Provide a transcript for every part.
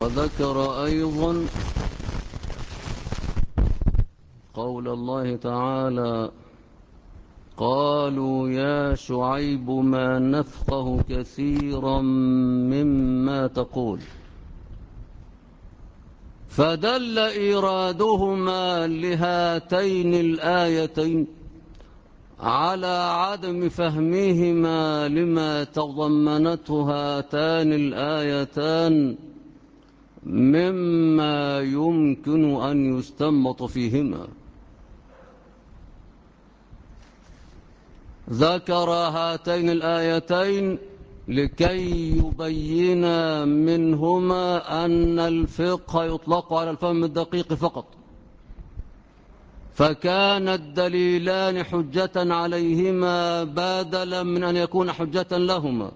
وذكر أيضا قول الله تعالى: قالوا يا شعيب ما نفقه كثيرا مما تقول. فدل إيرادهما لهاتين الآيتين على عدم فهمهما لما تضمنته هاتان الآيتان مما يمكن أن يستنبط فيهما. ذكر هاتين الآيتين لكي يبين منهما أن الفقه يطلق على الفهم الدقيق فقط، فكان الدليلان حجة عليهما بدلا من أن يكون حجة لهما.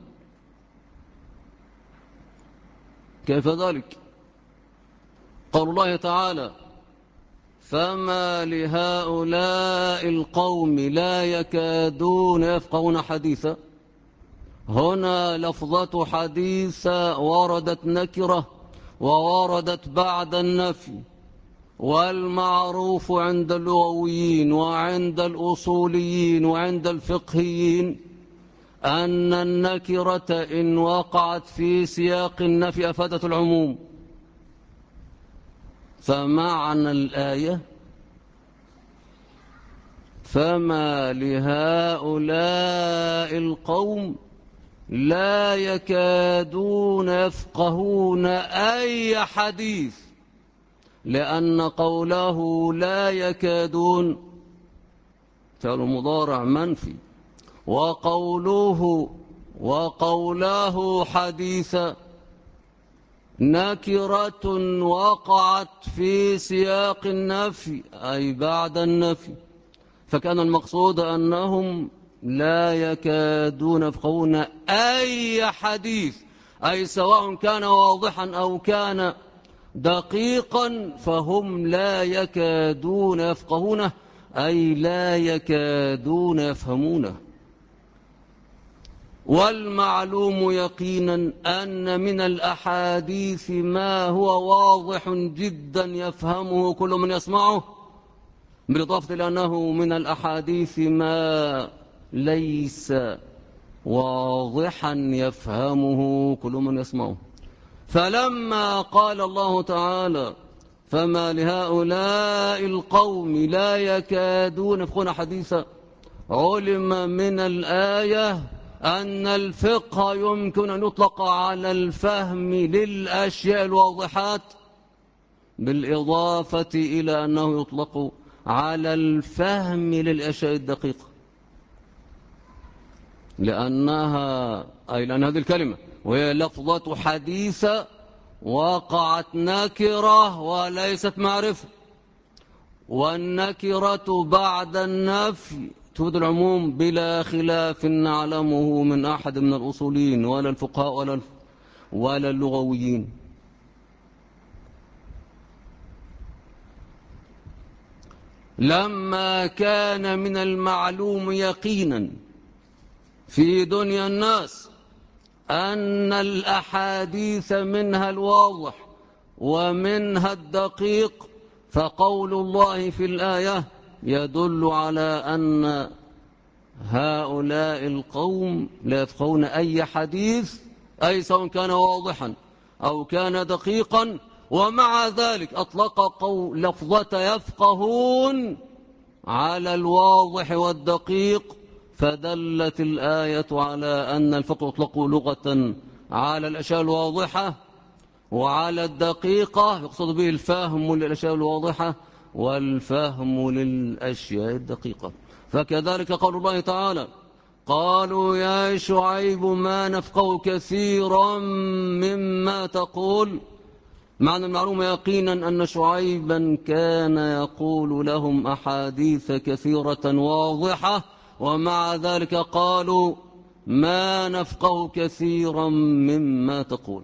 كيف ذلك؟ قول الله تعالى: فما لهؤلاء القوم لا يكادون يفقهون حديثا. هنا لفظة حديث وردت نكرة ووردت بعد النفي، والمعروف عند اللغويين وعند الأصوليين وعند الفقهيين أن النكرة إن وقعت في سياق النفي أفادت العموم. فمعنى الآية: فما لهؤلاء القوم لا يكادون يفقهون أي حديث، لأن قوله لا يكادون فعل مضارع منفي، وقوله حديثا نكرة وقعت في سياق النفي أي بعد النفي، فكان المقصود أنهم لا يكادون يفقهون أي حديث، أي سواء كان واضحا أو كان دقيقا فهم لا يكادون يفقهونه، أي لا يكادون يفهمونه. والمعلوم يقينا أن من الأحاديث ما هو واضح جدا يفهمه كل من يسمعه، بالإضافة لأنه من الأحاديث ما ليس واضحا يفهمه كل من يسمعه. فلما قال الله تعالى: فما لهؤلاء القوم لا يكادون يفقهون حديثا، علم من الآية أن الفقه يمكن أن يطلق على الفهم للأشياء الواضحات، بالإضافة إلى أنه يطلق على الفهم للأشياء الدقيقة، لأن هذه الكلمة وهي لفظة حديث وقعت نكرة وليست معرفة، والنكرة بعد النفي تفيد العموم بلا خلاف نعلمه من أحد من الأصوليين ولا الفقهاء ولا اللغويين. لما كان من المعلوم يقينا في دنيا الناس أن الأحاديث منها الواضح ومنها الدقيق، فقول الله في الآية يدل على أن هؤلاء القوم لا يفقهون أي حديث، أي سواء كان واضحا أو كان دقيقا، ومع ذلك أطلق لفظة يفقهون على الواضح والدقيق، فدلت الآية على أن الفقه يطلق لغة على الأشياء الواضحة وعلى الدقيقة، يقصد به الفهم للأشياء الواضحة والفهم للأشياء الدقيقة. فكذلك قول الله تعالى: قالوا يا شعيب ما نفقه كثيرا مما تقول. معنى المعلوم يقينا أن شعيبا كان يقول لهم أحاديث كثيرة واضحة، ومع ذلك قالوا ما نفقه كثيرا مما تقول،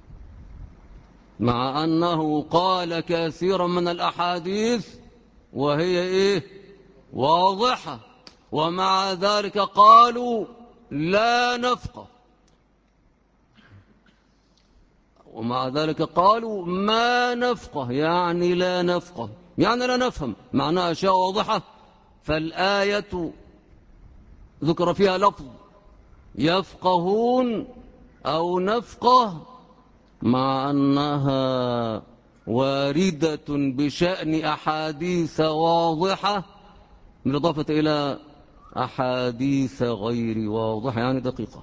مع أنه قال كثيرا من الأحاديث وهي واضحة، ومع ذلك قالوا لا نفقه. ومع ذلك قالوا ما نفقه، يعني لا نفقه، يعني لا نفهم، معناها أشياء واضحة. فالآية ذكر فيها لفظ يفقهون أو نفقه، مع أنها واردة بشأن أحاديث واضحة، بالإضافة إلى أحاديث غير واضحة يعني دقيقة.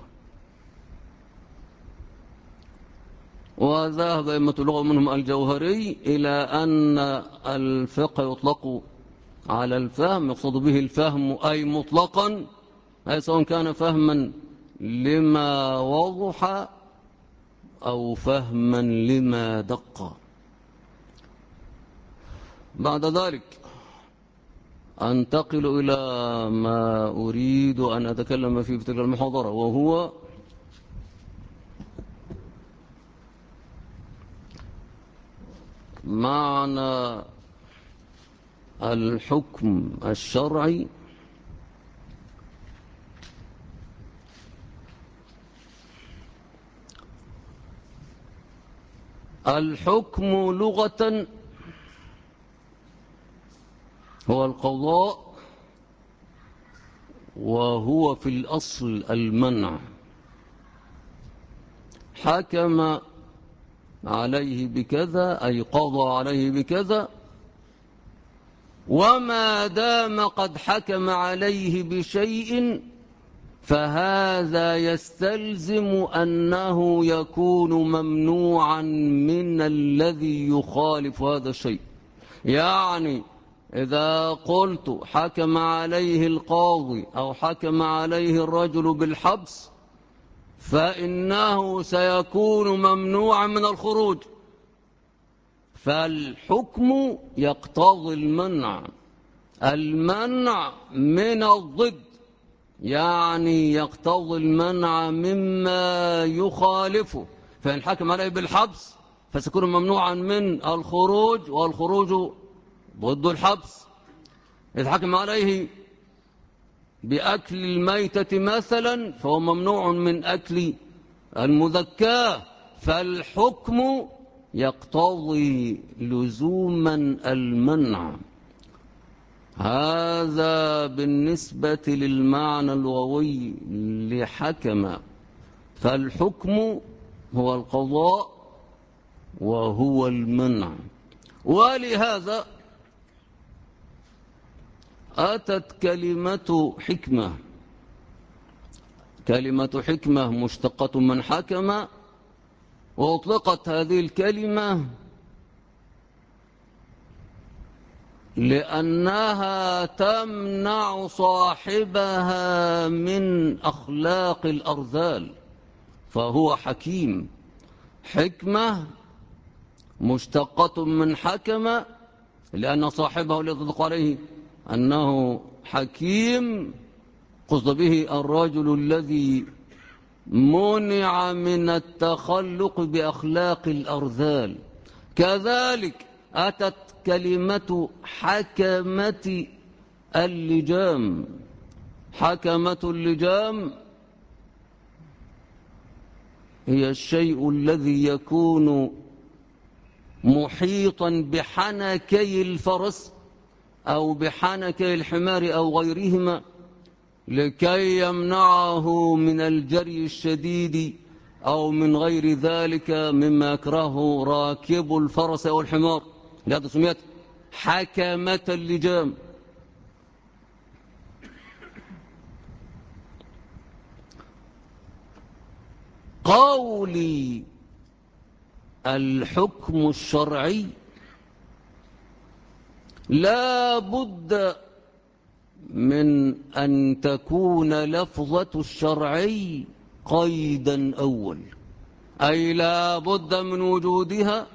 وذهب أئمة اللغة منهم الجوهري إلى أن الفقه يطلق على الفهم، يقصد به الفهم أي مطلقا، أي سواء كان فهما لما وضح أو فهما لما دق. بعد ذلك أنتقل إلى ما أريد أن أتكلم فيه في تلك المحاضرة، وهو معنى الحكم الشرعي الحكم لغة هو القضاء، وهو في الأصل المنع. حكم عليه بكذا أي قضى عليه بكذا، وما دام قد حكم عليه بشيء فهذا يستلزم أنه يكون ممنوعا من الذي يخالف هذا الشيء. يعني إذا قلت حكم عليه القاضي أو حكم عليه الرجل بالحبس، فإنه سيكون ممنوعا من الخروج، فالحكم يقتضي المنع من الضد، يعني يقتضي المنع مما يخالفه. فإن حكم عليه بالحبس فسيكون ممنوعا من الخروج، والخروج ضد الحبس. إذا حكم عليه بأكل الميتة مثلا فهو ممنوع من أكل المذكاة، فالحكم يقتضي لزوما المنع. هذا بالنسبة للمعنى اللغوي لحكم، فالحكم هو القضاء وهو المنع. ولهذا أتت كلمة حكمة مشتقة من حكم، وأطلقت هذه الكلمة لأنها تمنع صاحبها من أخلاق الأرذال، فهو حكيم. حكمة مشتقة من حكم لأن صاحبه يطلق عليه أنه حكيم، قصد به الرجل الذي منع من التخلق بأخلاق الأرذال. كذلك أتت كلمة حكمة اللجام. حكمة اللجام هي الشيء الذي يكون محيطا بحنكي الفرس أو بحنكي الحمار أو غيرهما، لكي يمنعه من الجري الشديد أو من غير ذلك مما يكرهه راكب الفرس أو الحمار. لهذا سميت حكمة اللجام. قولي الحكم الشرعي لا بد من أن تكون لفظة الشرعي قيدا أول، أي لا بد من وجودها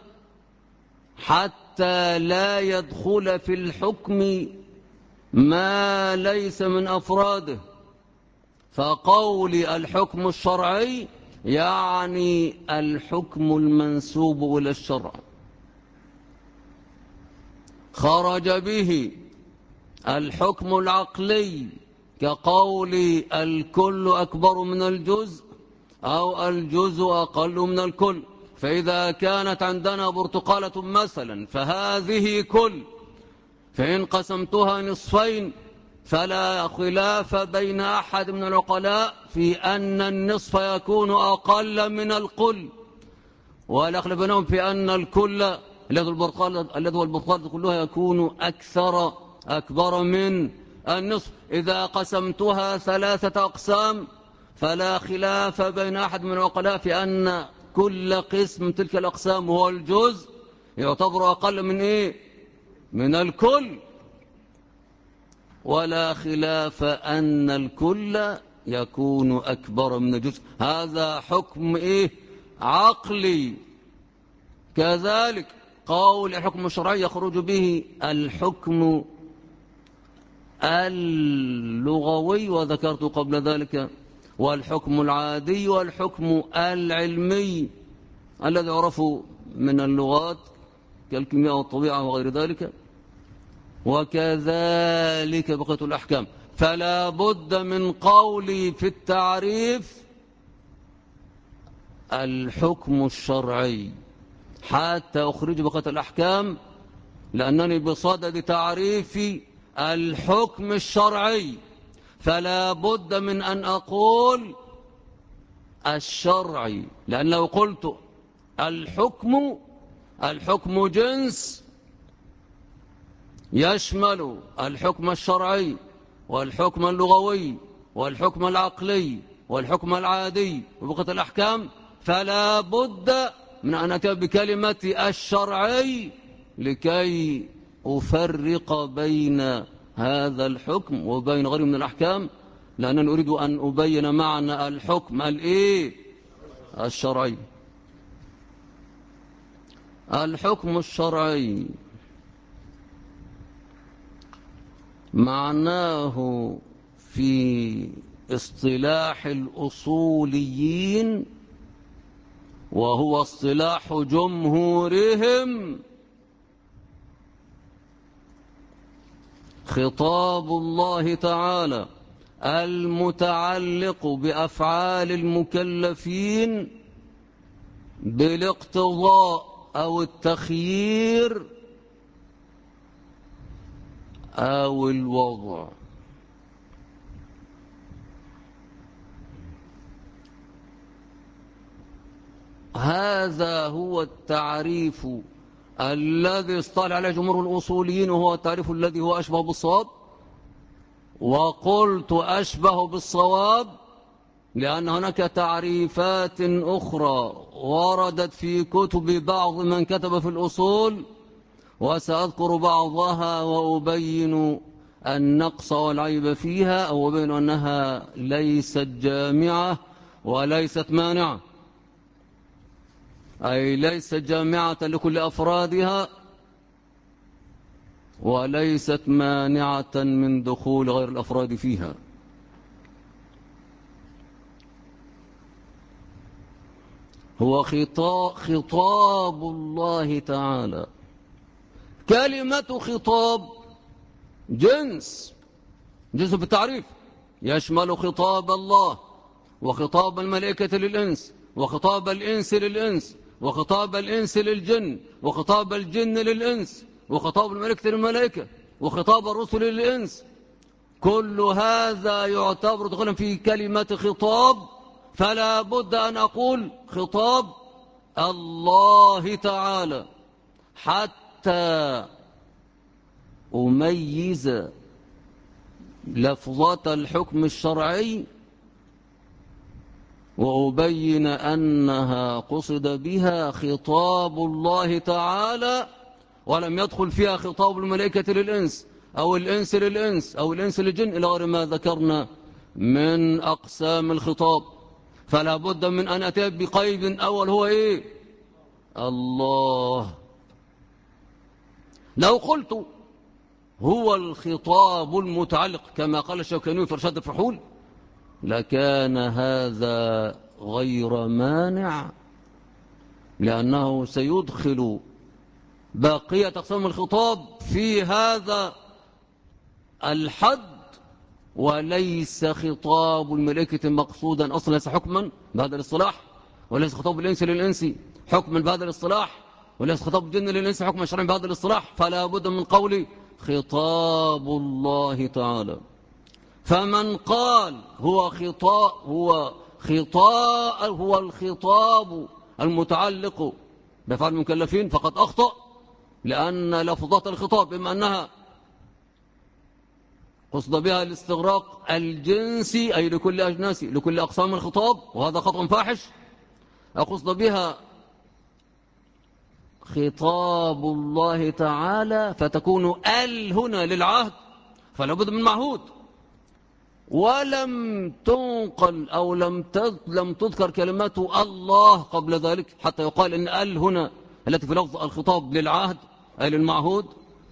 حتى لا يدخل في الحكم ما ليس من أفراده. فقول الحكم الشرعي يعني الحكم المنسوب إلى الشرع، خرج به الحكم العقلي كقول الكل أكبر من الجزء أو الجزء أقل من الكل، فإذا كانت عندنا برتقالة مثلا فهذه كل، فإن قسمتها نصفين فلا خلاف بين أحد من العقلاء في أن النصف يكون أقل من الكل، ولا خلاف بينهم في أن الكل الذي هو البرتقالة كلها يكون أكبر من النصف. إذا قسمتها 3 أقسام فلا خلاف بين أحد من العقلاء في أن كل قسم من تلك الأقسام هو الجزء يعتبر أقل من إيه؟ من الكل، ولا خلاف أن الكل يكون أكبر من الجزء. هذا حكم إيه؟ عقلي. كذلك قول الحكم الشرعي يخرج به الحكم اللغوي، وذكرت قبل ذلك، والحكم العادي، والحكم العلمي الذي يعرف من اللغات كالكيمياء والطبيعة وغير ذلك، وكذلك بقية الأحكام. فلا بد من قولي في التعريف الحكم الشرعي حتى أخرج بقية الأحكام، لأنني بصدد تعريف الحكم الشرعي فلا بد من أن أقول الشرعي، لأن لو قلت الحكم جنس يشمل الحكم الشرعي والحكم اللغوي والحكم العقلي والحكم العادي وبقية الأحكام، فلا بد من أن أتي بكلمة الشرعي لكي أفرق بين هذا الحكم وبين غيره من الأحكام، لأنني أريد أن أبين معنى الحكم الشرعي. الحكم الشرعي معناه في اصطلاح الأصوليين، وهو اصطلاح جمهورهم، خطاب الله تعالى المتعلق بأفعال المكلفين بالاقتضاء أو التخيير أو الوضع. هذا هو التعريف الذي اصطلح عليه جمهور الأصوليين، وهو التعريف الذي هو أشبه بالصواب. وقلت أشبه بالصواب لأن هناك تعريفات أخرى وردت في كتب بعض من كتب في الأصول، وسأذكر بعضها وأبين النقص والعيب فيها، أو أبين أنها ليست جامعة وليست مانعة، أي ليست جامعة لكل أفرادها وليست مانعة من دخول غير الأفراد فيها. هو خطاب الله تعالى. كلمة خطاب جنس في التعريف، يشمل خطاب الله وخطاب الملائكة للإنس وخطاب الإنس للإنس وخطاب الإنس للجن وخطاب الجن للإنس وخطاب الملائكة للملائكة وخطاب الرسل للإنس. كل هذا يعتبر دخولا في كلمة خطاب، فلا بد أن أقول خطاب الله تعالى حتى أميز لفظة الحكم الشرعي وأبين أنها قصد بها خطاب الله تعالى، ولم يدخل فيها خطاب الملائكة للإنس أو الإنس للإنس أو الإنس للجن إلى غير ما ذكرنا من أقسام الخطاب. فلا بد من أن أتي بقيد أول هو إيه؟ الله. لو قلت هو الخطاب المتعلق كما قال الشوكاني في إرشاد الفحول لكان هذا غير مانع، لأنه سيدخل بقية أقسام الخطاب في هذا الحد، وليس خطاب الملائكة مقصودا أصلا، ليس حكما بهذا الاصطلاح، وليس خطاب الإنس للإنس حكما بهذا الاصطلاح، وليس خطاب الجن للإنس حكما شرعيا بهذا الاصطلاح، فلا بد من قول خطاب الله تعالى. فمن قال هو الخطاب المتعلق بأفعال المكلفين فقد أخطأ، لأن لفظات الخطاب إما أنها قصد بها الاستغراق الجنسي أي لكل أجناس لكل أقسام الخطاب، وهذا خطأ فاحش، أو قصد بها خطاب الله تعالى فتكون هنا للعهد، فلا بد من معهود، ولم تنقل أو لم تذكر كلمات الله قبل ذلك حتى يقال إن هنا التي في لفظ الخطاب للعهد أي للمعهود.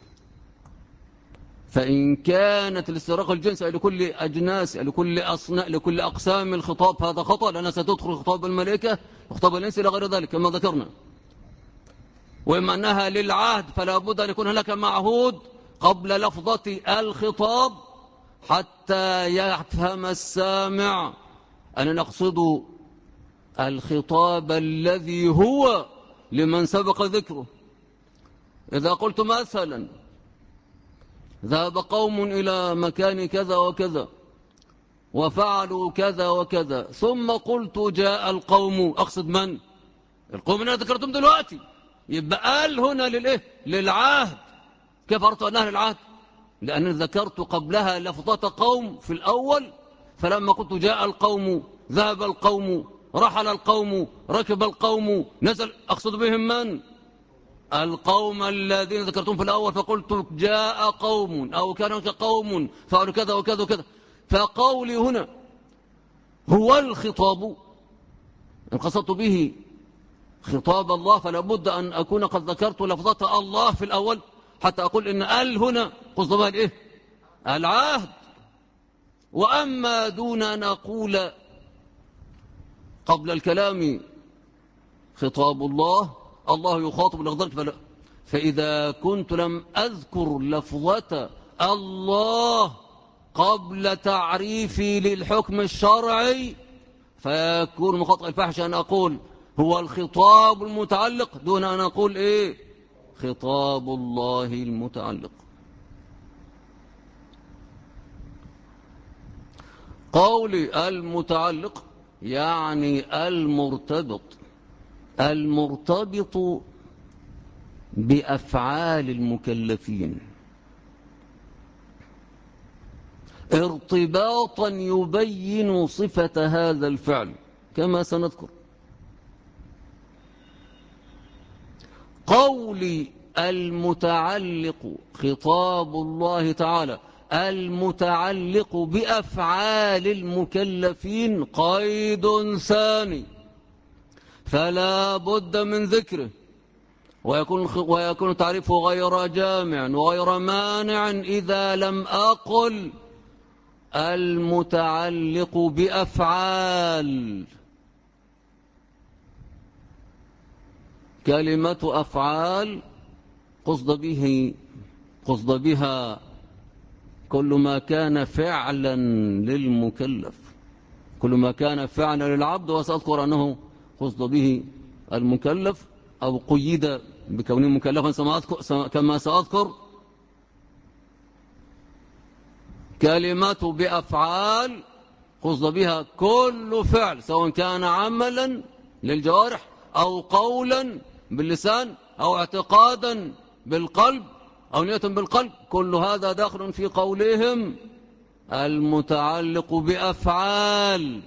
فإن كانت الاستغراق الجنس أي لكل أجناس لكل أقسام الخطاب هذا خطأ، لأنها ستدخل خطاب الملائكة وخطاب الإنس إلى غير ذلك كما ذكرنا. وإما أنها للعهد فلا بد أن يكون هناك معهود قبل لفظة الخطاب حتى يفهم السامع أن نقصد الخطاب الذي هو لمن سبق ذكره. إذا قلت مثلا ذهب قوم إلى مكان كذا وكذا وفعلوا كذا وكذا، ثم قلت جاء القوم، أقصد من؟ القوم اللي ذكرتم دلوقتي، يبقى هنا للإيه؟ للعهد. كيف عرفت أنها للعهد؟ لأنني ذكرت قبلها لفظة قوم في الأول، فلما قلت جاء القوم ذهب القوم رحل القوم ركب القوم نزل، أقصد بهم من؟ القوم الذين ذكرتم في الأول، فقلت جاء قوم أو كان قوم فعلوا كذا وكذا وكذا. فقولي هنا هو الخطاب إن قصدت به خطاب الله فلا بد أن أكون قد ذكرت لفظة الله في الأول حتى أقول إن هنا قصد بها الإيه؟ العهد. وأما دون أن أقول قبل الكلام خطاب الله يخاطب لذلك، فإذا كنت لم أذكر لفظة الله قبل تعريفي للحكم الشرعي فيكون مخاطئ الفحش أن أقول هو الخطاب المتعلق دون أن أقول إيه؟ خطاب الله المتعلق. قولي المتعلق يعني المرتبط بأفعال المكلفين ارتباطا يبين صفة هذا الفعل كما سنذكر. قولي المتعلق خطاب الله تعالى المتعلق بأفعال المكلفين قيد ثاني فلا بد من ذكره، ويكون تعريفه غير جامع وغير مانع إذا لم أقل المتعلق بأفعال. كلمة أفعال قصد بها كل ما كان فعلا للمكلف، كل ما كان فعلا للعبد، وسأذكر أنه قصد به المكلف أو قيد بكونه مكلفا كما سأذكر. كلمة بأفعال قصد بها كل فعل سواء كان عملا للجوارح أو قولا باللسان أو اعتقادا بالقلب أو نية بالقلب، كل هذا داخل في قولهم المتعلق بأفعال.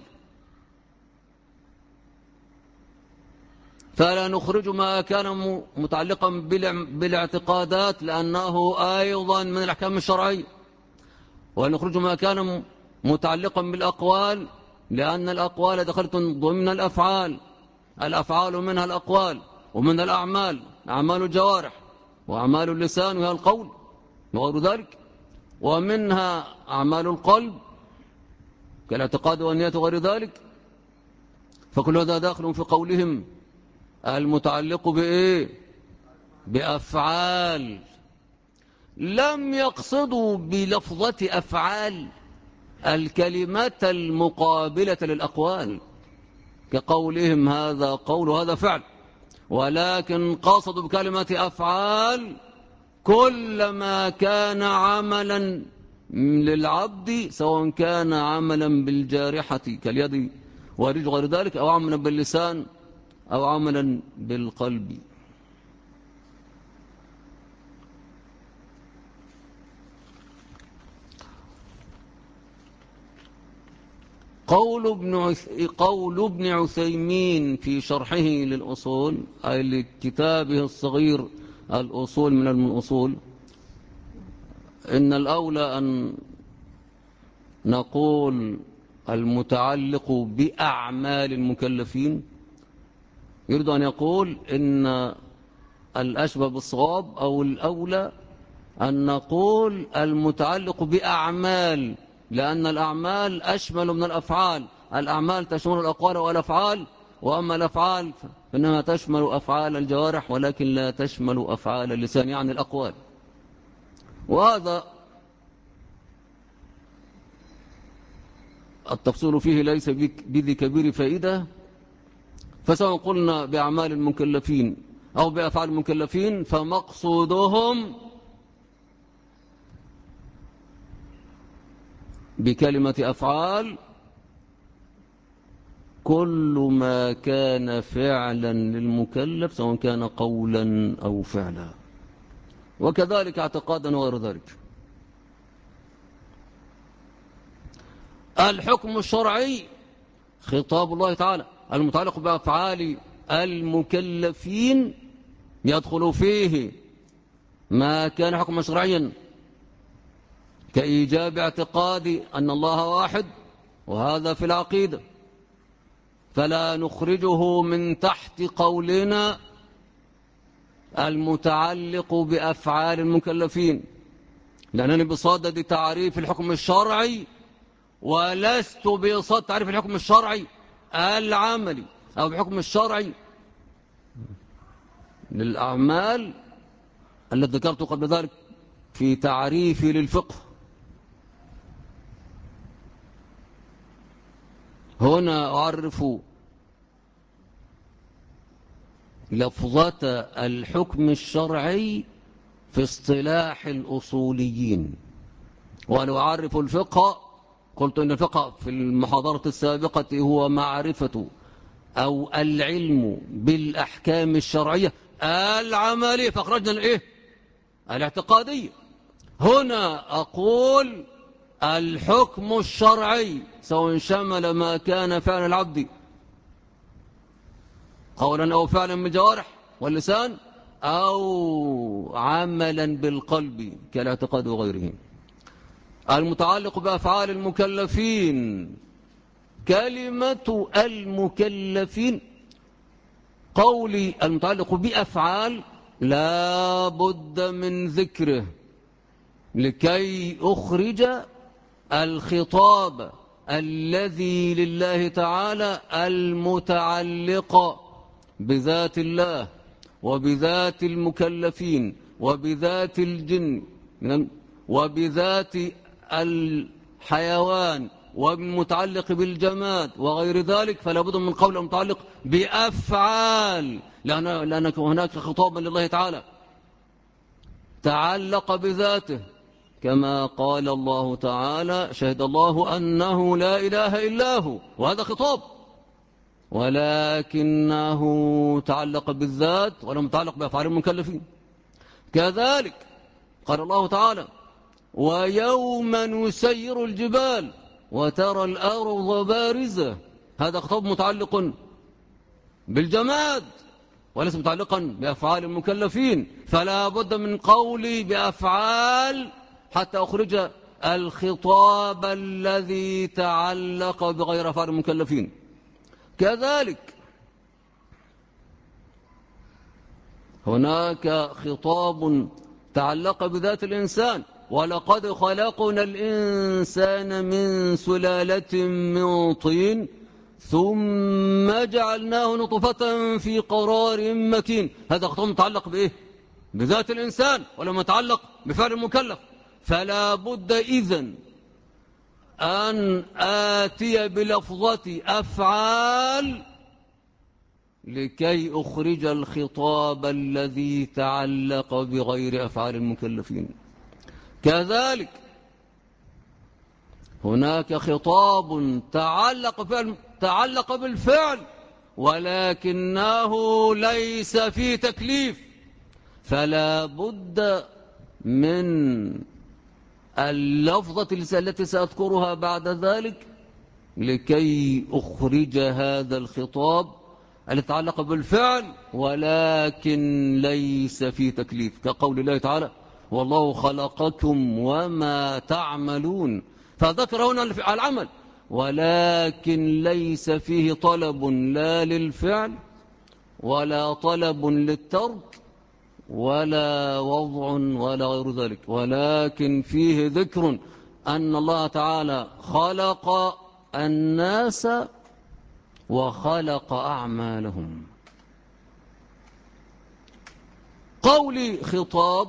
فلا نخرج ما كان متعلقا بالاعتقادات لأنه أيضا من الأحكام الشرعية، ونخرج ما كان متعلقا بالأقوال لأن الأقوال دخلت ضمن الأفعال. الأفعال منها الأقوال ومن الأعمال أعمال الجوارح وأعمال اللسان وهي القول وغير ذلك، ومنها أعمال القلب كالاعتقاد والنية وغير ذلك. فكل هذا داخل في قولهم المتعلق بإيه؟ بأفعال. لم يقصدوا بلفظة أفعال الكلمات المقابلة للأقوال كقولهم هذا قول وهذا فعل، ولكن قصدوا بكلمة أفعال كل ما كان عملا للعبد، سواء كان عملا بالجارحة كاليد والرجل غير ذلك، أو عملا باللسان، أو عملا بالقلب. قول ابن عثيمين في شرحه للأصول، أي لكتابه الصغير الأصول من الأصول، إن الأولى أن نقول المتعلق بأعمال المكلفين. يريد أن يقول إن الأشبه بالصواب أو الأولى أن نقول المتعلق بأعمال، لأن الأعمال أشمل من الأفعال. الأعمال تشمل الأقوال والأفعال، وأما الأفعال فإنها تشمل أفعال الجوارح ولكن لا تشمل أفعال اللسان، يعني الأقوال. وهذا التفصيل فيه ليس بذي كبير فائدة، فسواء قلنا بأعمال المكلفين أو بأفعال المكلفين فمقصودهم بكلمة أفعال كل ما كان فعلا للمكلف، سواء كان قولا أو فعلا، وكذلك اعتقادا وغير ذلك. الحكم الشرعي خطاب الله تعالى المتعلق بأفعال المكلفين يدخل فيه ما كان حكما شرعيا كإيجاب اعتقاد أن الله واحد، وهذا في العقيدة، فلا نخرجه من تحت قولنا المتعلق بأفعال المكلفين، لأنني بصدد تعريف الحكم الشرعي ولست بصدد تعريف الحكم الشرعي العملي أو بحكم الشرعي للأعمال التي ذكرت قبل ذلك في تعريفي للفقه. هنا أعرف لفظة الحكم الشرعي في اصطلاح الأصوليين، وأنا أعرف الفقه. قلت إن الفقه في المحاضرة السابقة هو معرفة أو العلم بالأحكام الشرعية العملية، فأخرجنا الإيه؟ الاعتقادية. هنا أقول الحكم الشرعي سواء شمل ما كان فعل العبد قولا أو فعلا بالجوارح واللسان، أو عملا بالقلب كالاعتقاد وغيره. المتعلق بأفعال المكلفين، كلمة المكلفين قولي المتعلق بأفعال لا بد من ذكره لكي أخرج الخطاب الذي لله تعالى المتعلق بذات الله وبذات المكلفين وبذات الجن وبذات الحيوان والمتعلق بالجماد وغير ذلك، فلا بد من قول المتعلق بأفعال، لأن هناك خطابا لله تعالى تعلق بذاته، كما قال الله تعالى شهد الله أنه لا إله إلا هو، وهذا خطاب، ولكنه تعلق بالذات ولم يتعلق بأفعال المكلفين. كذلك قال الله تعالى ويوم نسير الجبال وترى الأرض بارزة، هذا خطاب متعلق بالجماد وليس متعلقا بأفعال المكلفين، فلا بد من قولي بأفعال حتى أخرج الخطاب الذي تعلق بغير أفعال المكلفين. كذلك هناك خطاب تعلق بذات الإنسان، ولقد خلقنا الإنسان من سلالة من طين ثم جعلناه نطفة في قرار مكين، هذا خطاب متعلق بإيه؟ بذات الإنسان ولما يتعلق بفعل المكلف. فلا بد إذن أن آتي بلفظة أفعال لكي أخرج الخطاب الذي تعلق بغير أفعال المكلفين. كذلك هناك خطاب تعلق بالفعل ولكنه ليس فيه تكليف، فلا بد من اللفظة التي سأذكرها بعد ذلك لكي أخرج هذا الخطاب الذي يتعلق بالفعل ولكن ليس فيه تكليف، كقول الله تعالى: والله خلقكم وما تعملون، فذكر هنا العمل ولكن ليس فيه طلب لا للفعل ولا طلب للترك ولا وضع ولا غير ذلك، ولكن فيه ذكر أن الله تعالى خلق الناس وخلق أعمالهم. قولي خطاب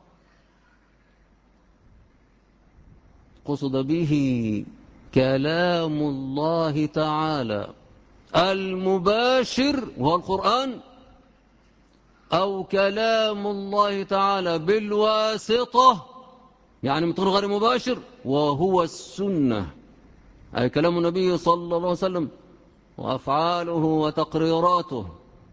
قصد به كلام الله تعالى المباشر وهو القرآن، أو كلام الله تعالى بالواسطة يعني من طريق غير مباشر وهو السنة، أي كلام النبي صلى الله عليه وسلم وأفعاله وتقريراته.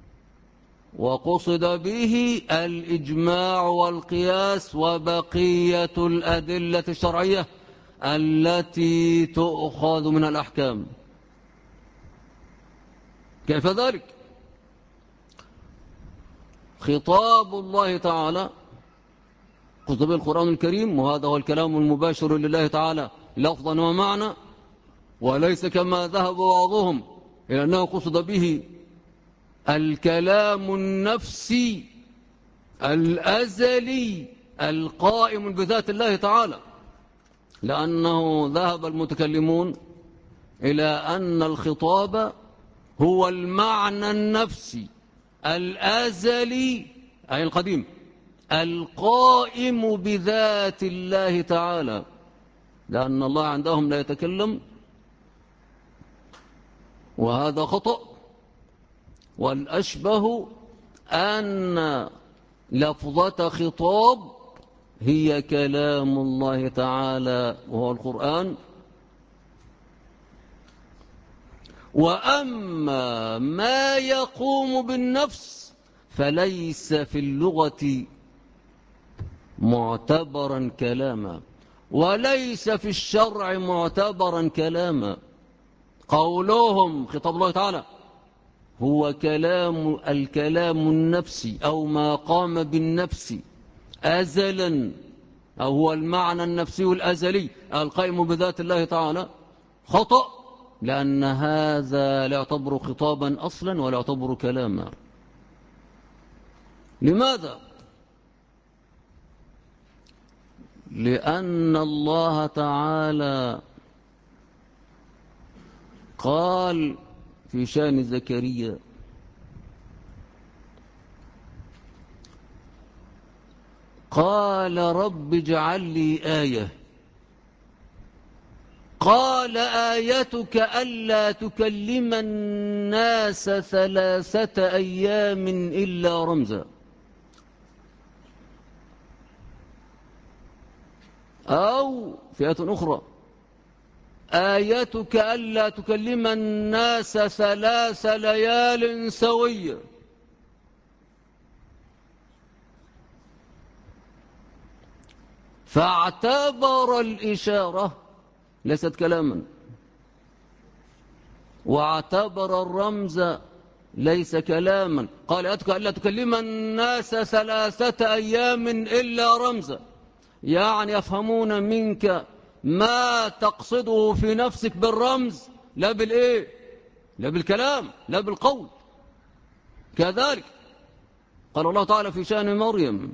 وقصد به الإجماع والقياس وبقية الأدلة الشرعية التي تؤخذ من الأحكام. كيف ذلك؟ خطاب الله تعالى قصد به القرآن الكريم، وهذا هو الكلام المباشر لله تعالى لفظا ومعنى، وليس كما ذهب بعضهم إلى أنه قصد به الكلام النفسي الأزلي القائم بذات الله تعالى، لأنه ذهب المتكلمون إلى أن الخطاب هو المعنى النفسي الأزلي أي القديم القائم بذات الله تعالى، لأن الله عندهم لا يتكلم، وهذا خطأ. والأشبه أن لفظة خطاب هي كلام الله تعالى وهو القرآن. وأما ما يقوم بالنفس فليس في اللغة معتبرا كلاما وليس في الشرع معتبرا كلاما. قولهم خطاب الله تعالى هو الكلام النفسي أو ما قام بالنفس أزلا، أو هو المعنى النفسي الأزلي القائم بذات الله تعالى، خطأ، لأن هذا لا يعتبر خطابا أصلا ولا يعتبر كلاما. لماذا؟ لأن الله تعالى قال في شأن زكريا: قال رب اجعل لي آية، قال آيتك ألا تكلم الناس 3 أيام إلا رمزا. أو في آية أخرى: آيتك ألا تكلم الناس 3 ليال سوية. فاعتبر الإشارة ليست كلاما، واعتبر الرمز ليس كلاما. قال آيتك ألا تكلم الناس 3 أيام إلا رمزا، يعني يفهمون منك ما تقصده في نفسك بالرمز، لا بالإيه؟ لا بالكلام، لا بالقول. كذلك قال الله تعالى في شأن مريم: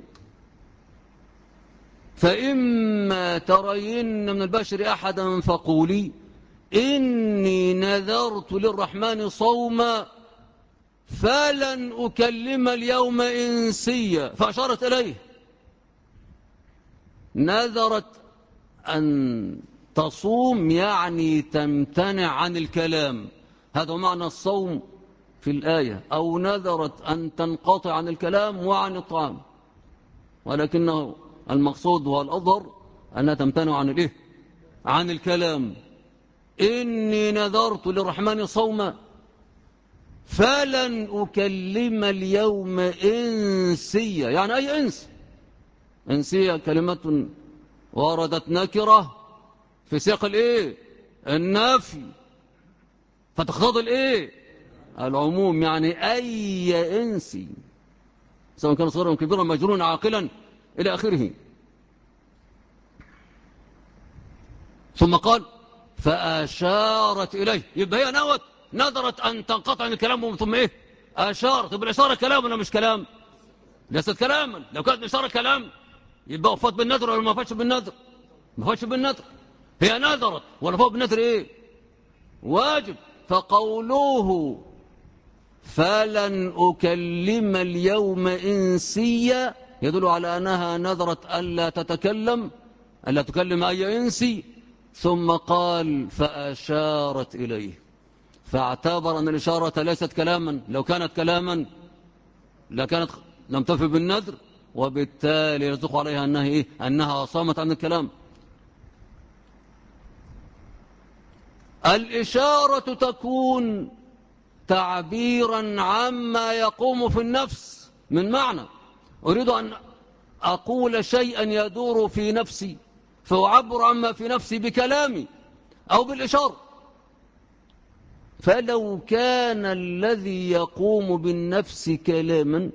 فإما ترين من البشر أحدا فقولي إني نذرت للرحمن صوما فلن أكلم اليوم إنسيا. فأشارت إليه، نذرت أن تصوم يعني تمتنع عن الكلام، هذا معنى الصوم في الآية أو نذرت أن تنقطع عن الكلام وعن الطعام، ولكنه المقصود والأظهر أنها تمتنع عن الإيه؟ عن الكلام. إني نذرت للرحمن صوما فلن أكلم اليوم إنسيا. يعني أي إنس؟ إنسية كلمة وردت نكرة في سياق الإيه؟ النفي، فتقتضي الإيه؟ العموم. يعني أي إنسي سواء كان صغيرا كبيرا مجنونا عاقلا إلى آخره. ثم قال فأشارت إليه، يبقى هي نذرت أن تنقطع عن الكلام، ثم إيه؟ أشارت. يبقى الإشارة كلام ولا مش كلام؟ ليست كلاما. لو كانت الإشارة كلام يبقى وفت بالنذر ولا ما وفتش بالنذر؟ ما وفتش بالنذر. هي نذرت ولا فوق بالنذر إيه؟ واجب. فقولوه فلن أكلم اليوم إنسيا يدل على أنها نذرت ألا تتكلم، ألا تكلم أي إنسي. ثم قال فأشارت إليه، فاعتبر أن الإشارة ليست كلاما. لو كانت كلاما لكانت لم تفي بالنذر، وبالتالي يصدق عليها أنها, إيه؟ أنها صامت عن الكلام. الإشارة تكون تعبيرا عما يقوم في النفس من معنى. أريد أن أقول شيئا يدور في نفسي فأعبر عما في نفسي بكلامي أو بالإشارة. فلو كان الذي يقوم بالنفس كلاما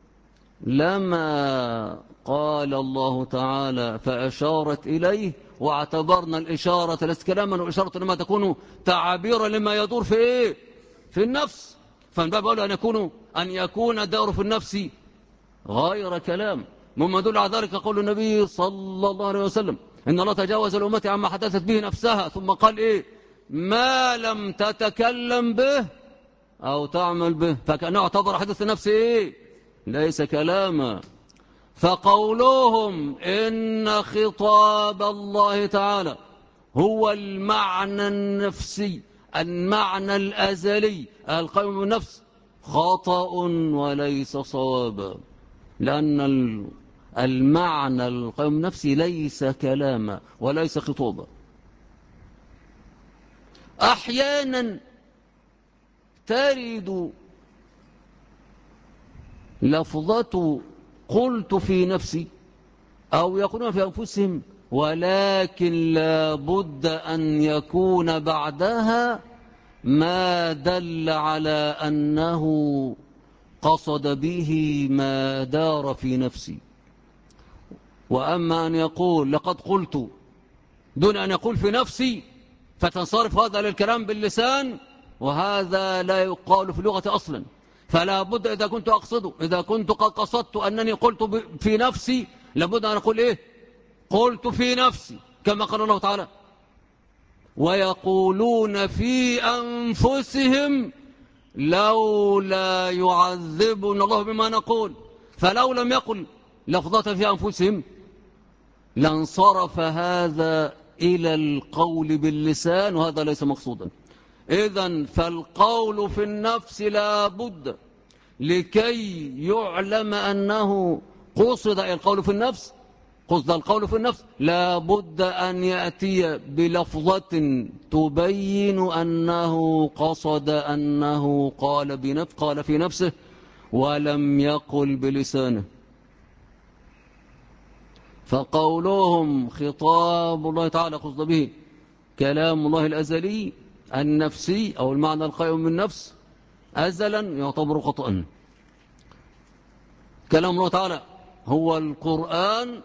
لما قال الله تعالى فأشارت إليه، واعتبرنا الإشارة ليست كلاما، والإشارة لما تكون تعبيرا لما يدور في إيه؟ في النفس. فمن باب أولى أن يكون الدور في النفس غير كلام. مما يدل على ذلك قول النبي صلى الله عليه وسلم إن الله تجاوز الأمة عما حدثت به نفسها، ثم قال إيه؟ ما لم تتكلم به أو تعمل به. فكأنه اعتبر حدث النفس إيه؟ ليس كلاما. فقولهم إن خطاب الله تعالى هو المعنى النفسي، المعنى الأزلي القائم بالنفس، خطأ وليس صوابا، لأن المعنى القائم بالنفسي ليس كلاما وليس خطابا. أحيانا ترد لفظة قلت في نفسي أو يقولون في أنفسهم، ولكن لا بد أن يكون بعدها ما دل على أنه قصد به ما دار في نفسي. وأما أن يقول لقد قلت دون أن يقول في نفسي فتنصرف هذا للكلام باللسان، وهذا لا يقال في اللغة أصلا. فلا بد إذا كنت قد قصدت أنني قلت في نفسي لابد أن أقول إيه؟ قلت في نفسي، كما قال الله تعالى ويقولون في أنفسهم لولا يعذبنا الله بما نقول. فلو لم يقل لفظة في أنفسهم لانصرف هذا إلى القول باللسان، وهذا ليس مقصودا. إذن فالقول في النفس لا بد لكي يعلم أنه قصد القول في النفس، قصد القول في النفس لا بد أن يأتي بلفظة تبين أنه قصد أنه قال في نفسه ولم يقل بلسانه. فقولهم خطاب الله تعالى قصد به كلام الله الأزلي النفسي أو المعنى القائم بالنفس أزلا يعتبر خطأ. كلام الله تعالى هو القرآن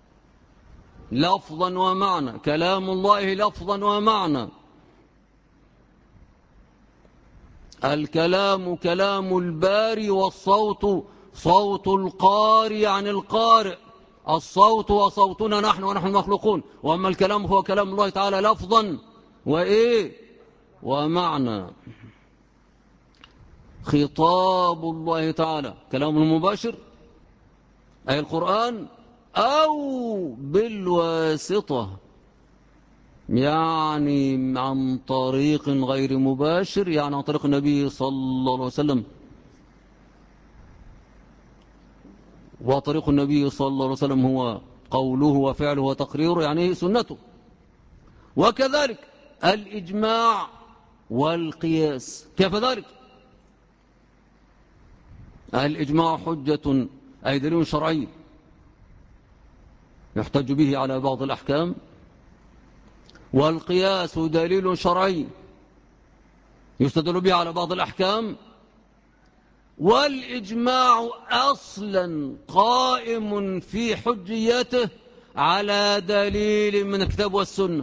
لفظا ومعنى، كلام الله لفظا ومعنى. الكلام كلام الباري، والصوت صوت القاري عن القارئ، الصوت وصوتنا نحن ونحن المخلوقون. وأما الكلام هو كلام الله تعالى لفظا وإيه ومعنى. خطاب الله تعالى كلام المباشر أي القرآن، أو بالواسطة يعني عن طريق غير مباشر، يعني عن طريق النبي صلى الله عليه وسلم، وطريق النبي صلى الله عليه وسلم هو قوله وفعله وتقريره، يعني سنته. وكذلك الإجماع والقياس كيف ذلك؟ الإجماع حجة أي دليل شرعي يحتج به على بعض الأحكام، والقياس دليل شرعي يستدل به على بعض الأحكام، والإجماع أصلا قائم في حجيته على دليل من الكتاب والسنة،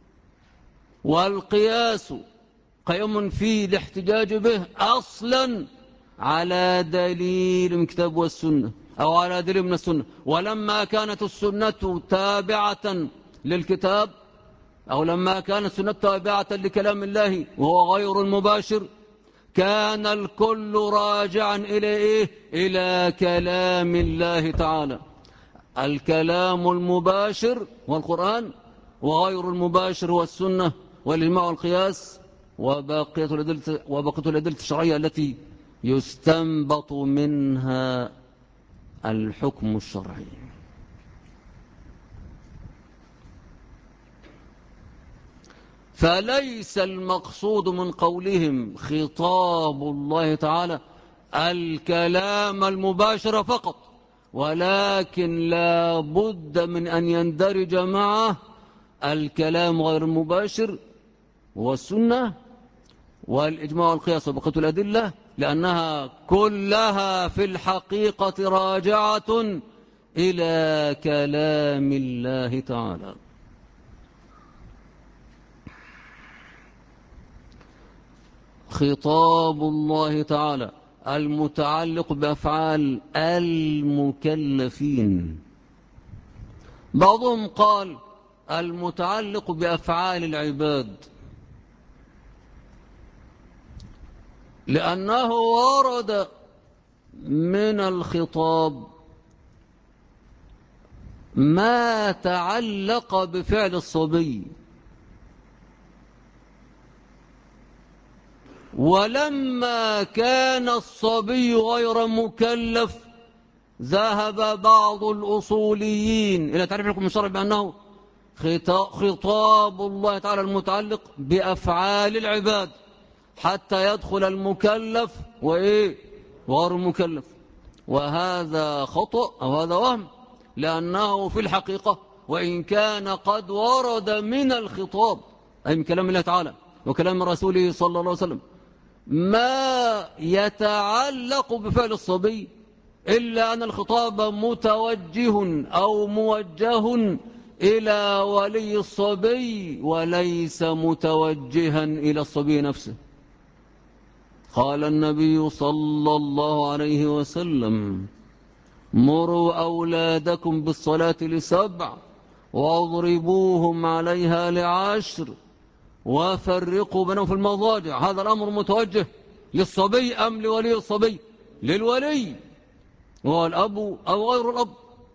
والقياس قائم في الاحتجاج به أصلا على دليل من الكتاب والسنة أو على دليل من السنة. ولما كانت السنة تابعة للكتاب، أو لما كانت السنة تابعة لكلام الله وهو غير المباشر، كان الكل راجعا إلى إيه؟ إلى كلام الله تعالى. الكلام المباشر هو القرآن، وغير المباشر هو السنة والإجماع والقياس، وبقية الأدلة الشرعية التي يستنبط منها الحكم الشرعي. فليس المقصود من قولهم خطاب الله تعالى الكلام المباشر فقط، ولكن لا بد من أن يندرج معه الكلام غير المباشر والسنة والإجماع والقياس وبقية الأدلة، لأنها كلها في الحقيقة راجعة إلى كلام الله تعالى. خطاب الله تعالى المتعلق بأفعال المكلفين. بعضهم قال المتعلق بأفعال العباد، لأنه ورد من الخطاب ما تعلق بفعل الصبي، ولما كان الصبي غير مكلف ذهب بعض الأصوليين إلى تعريف الحكم الشرعي بأنه خطاب الله تعالى المتعلق بأفعال العباد حتى يدخل المكلف وإيه وغير المكلف. وهذا خطأ أو هذا وهم، لأنه في الحقيقة وإن كان قد ورد من الخطاب أي من كلام الله تعالى وكلام رسوله صلى الله عليه وسلم ما يتعلق بفعل الصبي، إلا أن الخطاب متوجه أو موجه إلى ولي الصبي وليس متوجها إلى الصبي نفسه. قال النبي صلى الله عليه وسلم مروا أولادكم بالصلاة ل7 واضربوهم عليها ل10 وفرقوا بينهم في المضاجع. هذا الأمر متوجه للصبي أم لولي الصبي؟ للولي، وهو الأب أو غير الأب.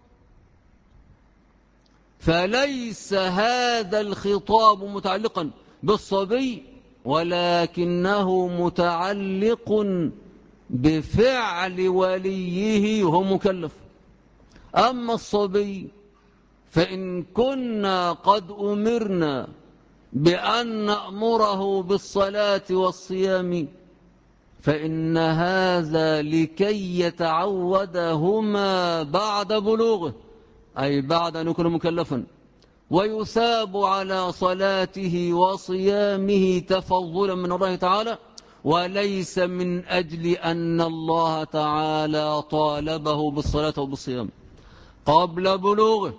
فليس هذا الخطاب متعلقا بالصبي، ولكنه متعلق بفعل وليه وهو مكلف. أما الصبي فإن كنا قد أمرنا بأن نأمره بالصلاة والصيام فإن هذا لكي يتعودهما بعد بلوغه، أي بعد أن يكون مكلفا، ويثاب على صلاته وصيامه تفضلا من الله تعالى، وليس من أجل أن الله تعالى طالبه بالصلاة وبالصيام قبل بلوغه.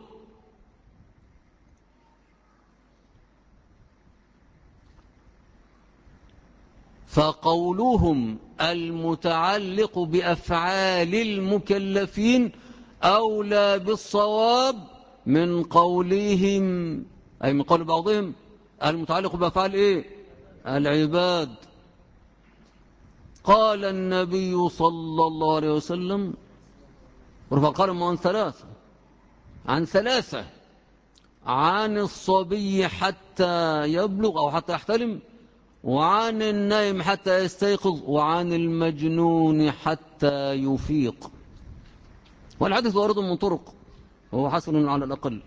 فقولهم المتعلق بأفعال المكلفين أولى بالصواب من قولهم، أي من قول بعضهم المتعلق بأفعال إيه؟ العباد. قال النبي صلى الله عليه وسلم رفع القلم عن ثلاثة عن الصبي حتى يبلغ أو حتى يحتلم، وعن النائم حتى يستيقظ، وعن المجنون حتى يفيق. والحديث وارد من طرق، وهو حسن على الأقل.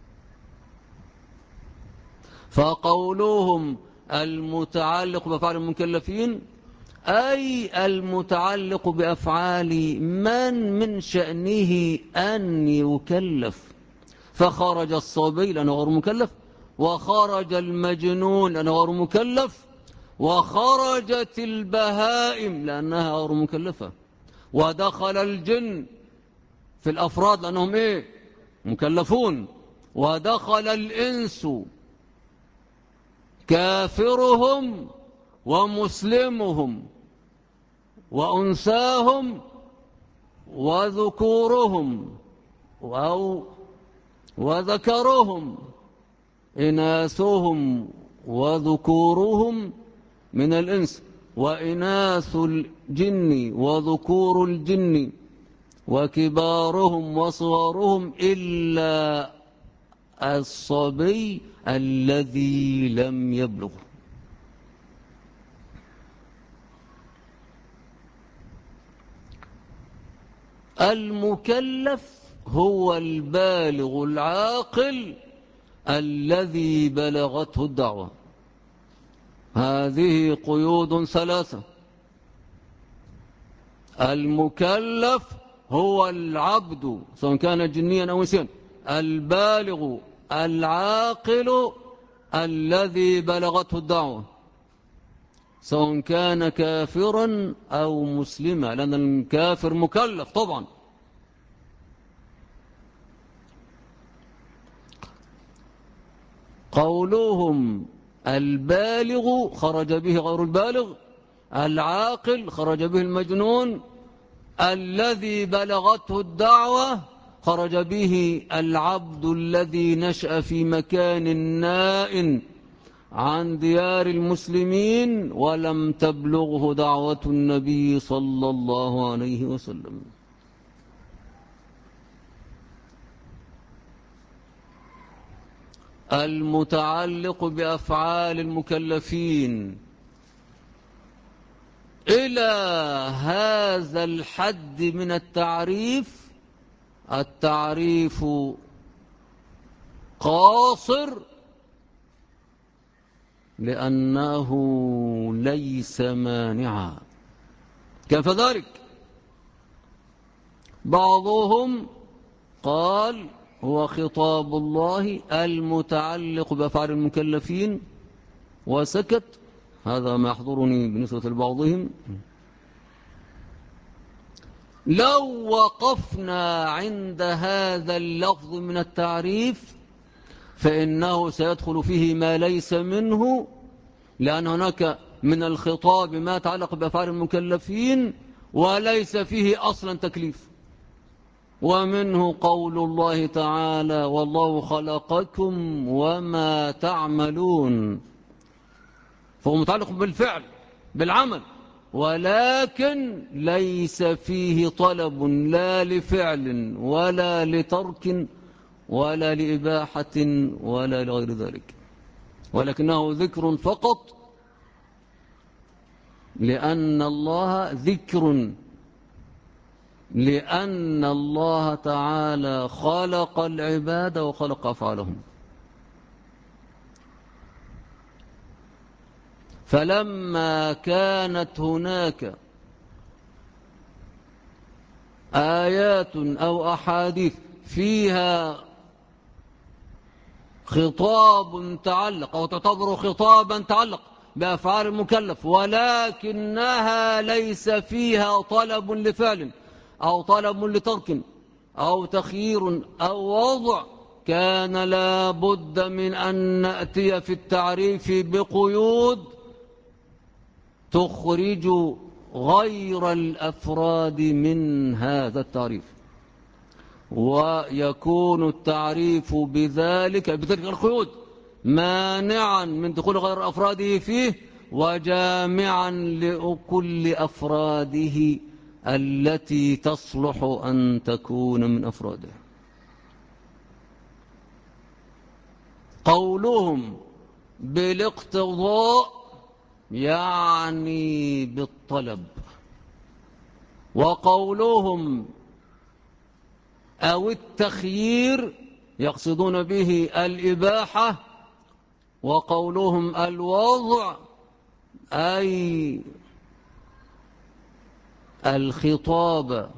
فقولهم المتعلق بأفعال المكلفين أي المتعلق بأفعال من شأنه أن يكلف، فخرج الصبي لأنه غير مكلف، وخرج المجنون لأنه غير مكلف، وخرجت البهائم لأنها غير مكلفة، ودخل الجن في الأفراد لأنهم إيه؟ مكلفون، ودخل الإنس كافرهم ومسلمهم وأنساهم وذكورهم وذكرهم، إناثهم وذكورهم من الإنس، وإناث الجن وذكور الجن، وكبارهم وصغارهم، إلا الصبي الذي لم يبلغ. المكلف هو البالغ العاقل الذي بلغته الدعوة. هذه قيود ثلاثة: المكلف هو العبد سواء كان جنيا أو إنسيا، البالغ العاقل الذي بلغته الدعوة، سواء كان كافرا أو مسلما، لأن الكافر مكلف طبعا. قولهم البالغ خرج به غير البالغ، العاقل خرج به المجنون، الذي بلغته الدعوة خرج به العبد الذي نشأ في مكان نائٍ عن ديار المسلمين ولم تبلغه دعوة النبي صلى الله عليه وسلم. المتعلق بأفعال المكلفين إلى هذا الحد من التعريف، التعريف قاصر لأنه ليس مانعا. كيف ذلك؟ بعضهم قال هو خطاب الله المتعلق بأفعال المكلفين وسكت، هذا ما يحضرني بالنسبة لبعضهم. لو وقفنا عند هذا اللفظ من التعريف فإنه سيدخل فيه ما ليس منه، لأن هناك من الخطاب ما يتعلق بأفعال المكلفين وليس فيه أصلا تكليف، ومنه قول الله تعالى والله خلقكم وما تعملون، فهو متعلق بالفعل بالعمل، ولكن ليس فيه طلب لا لفعل ولا لترك ولا لإباحة ولا لغير ذلك، ولكنه ذكر فقط، لأن الله ذكر، لأن الله تعالى خلق العباد وخلق أفعالهم. فلما كانت هناك آيات أو أحاديث فيها خطاب تعلق أو تعتبر خطابا تعلق بأفعال المكلف، ولكنها ليس فيها طلب لفعل أو طلب لترك أو تخيير أو وضع، كان لا بد من أن نأتي في التعريف بقيود تخرج غير الأفراد من هذا التعريف، ويكون التعريف بذلك بتلك القيود مانعا من دخول غير أفراده فيه، وجامعا لكل أفراده التي تصلح أن تكون من أفراده. قولهم بالاقتضاء يعني بالطلب، وقولهم أو التخيير يقصدون به الإباحة، وقولهم الوضع أي الخطاب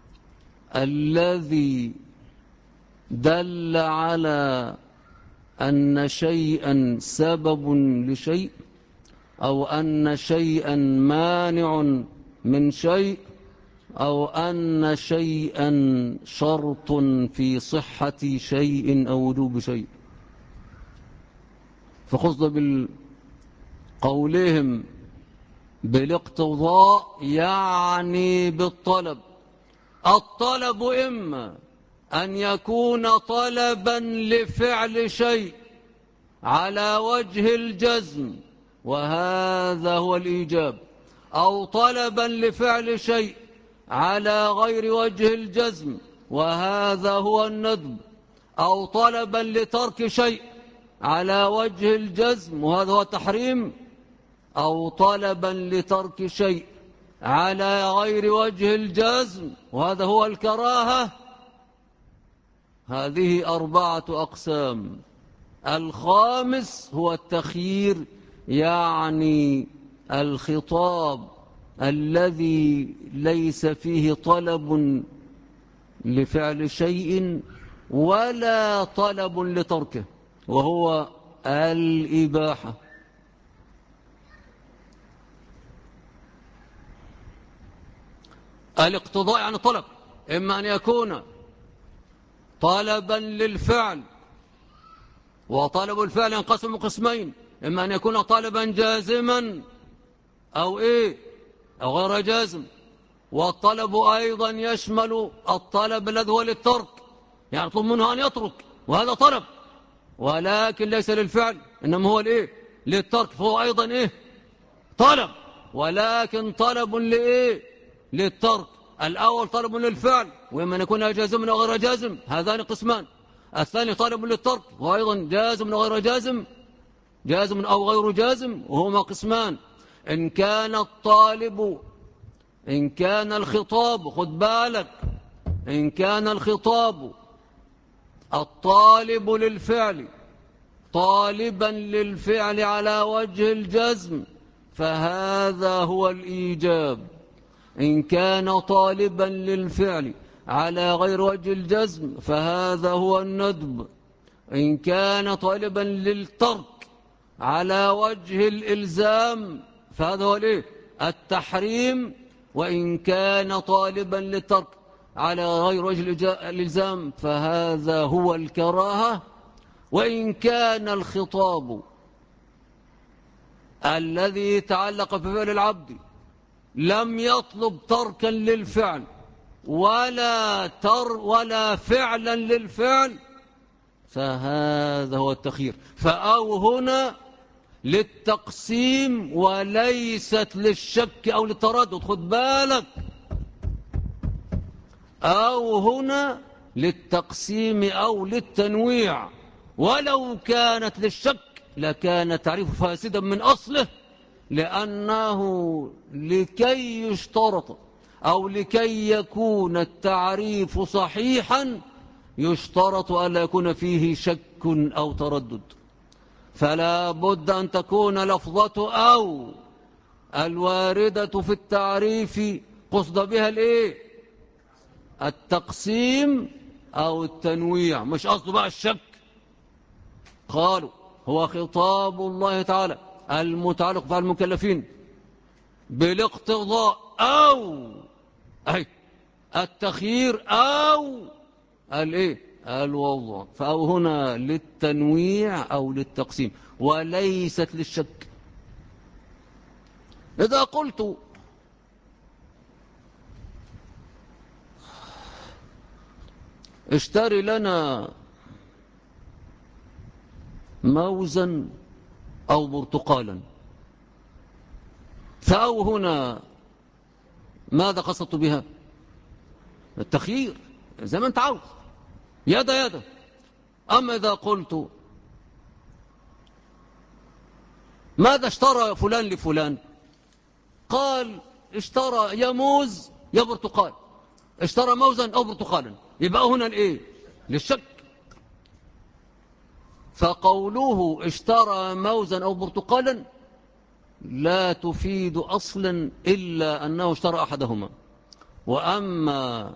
الذي دل على أن شيئا سبب لشيء، أو أن شيئا مانع من شيء، أو أن شيئا شرط في صحة شيء أو وجوب شيء. فقصد بقولهم بالاقتضاء يعني بالطلب. الطلب إما أن يكون طلبا لفعل شيء على وجه الجزم وهذا هو الإيجاب، أو طلبا لفعل شيء على غير وجه الجزم وهذا هو الندب، أو طلبا لترك شيء على وجه الجزم وهذا هو التحريم، أو طلبا لترك شيء على غير وجه الجزم وهذا هو الكراهة. هذه 4 أقسام. الخامس هو التخيير، يعني الخطاب الذي ليس فيه طلب لفعل شيء ولا طلب لتركه، وهو الإباحة. الاقتضاء يعني طلب، إما أن يكون طلبا للفعل، وطلب الفعل ينقسم قسمين، إما أن يكون طلبا جازما أو أو غير جازم. والطلب أيضا يشمل الطلب الذي هو للترك، يعني يطلب منه أن يترك وهذا طلب، ولكن ليس للفعل إنما هو للترك، فهو أيضا طلب، ولكن طلب للترك. الأول طلب للفعل، وإما أن يكون جازما أو غير جازم، هذان قسمان. الثاني طلب للترك وهو أيضا جازم أو غير جازم، جازم أو غير جازم، وهما قسمان. إن كان الخطاب، خد بالك، إن كان الخطاب الطالب للفعل طالبا للفعل على وجه الجزم فهذا هو الإيجاب. إن كان طالبا للفعل على غير وجه الجزم فهذا هو الندب. إن كان طالبا للترك على وجه الإلزام فهذا هو التحريم. وإن كان طالبا للترك على غير وجه الإلزام فهذا هو الكراهة. وإن كان الخطاب الذي يتعلق بفعل العبد لم يطلب تركا للفعل ولا فعلا للفعل فهذا هو التخيير. فأو هنا للتقسيم وليست للشك أو للتردد، خد بالك، أو هنا للتقسيم أو للتنويع. ولو كانت للشك لكان تعريف فاسدا من أصله، لأنه لكي يشترط أو لكي يكون التعريف صحيحا يشترط ألا يكون فيه شك أو تردد. فلا بد أن تكون لفظة أو الواردة في التعريف قصد بها التقسيم أو التنويع، مش قصده بقى الشك. قالوا هو خطاب الله تعالى المتعلق بالمكلفين بالاقتضاء أو التخيير أو الوضع. فأو هنا للتنويع أو للتقسيم وليست للشك. إذا قلت اشتري لنا موزا أو برتقالا، فأو هنا ماذا قصدت بها؟ التخيير زي ما انت عاوز، يدا. أما إذا قلت ماذا اشترى فلان لفلان؟ قال اشترى يا موز يا برتقال، اشترى موزا أو برتقالا، يبقى هنا الايه؟ للشك. فقوله اشترى موزا أو برتقالا لا تفيد أصلا إلا أنه اشترى أحدهما. وأما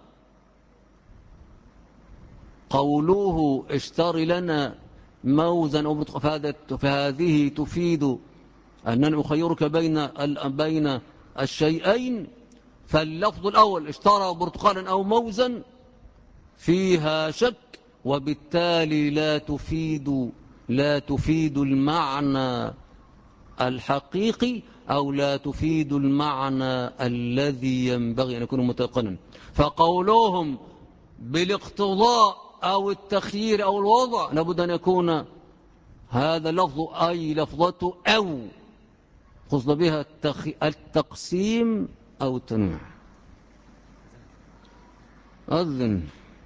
قوله اشتري لنا موزا أو برتقالا فهذه تفيد أنني أخيرك بين الشيئين. فاللفظ الأول اشترى برتقالا أو موزا فيها شك، وبالتالي لا تفيد المعنى الحقيقي، أو لا تفيد المعنى الذي ينبغي أن يكون متيقنا. فقولهم بالاقتضاء أو التخيير أو الوضع لابد أن يكون هذا اللفظ أي لفظة أو قصد بها التقسيم أو التنويع. أذن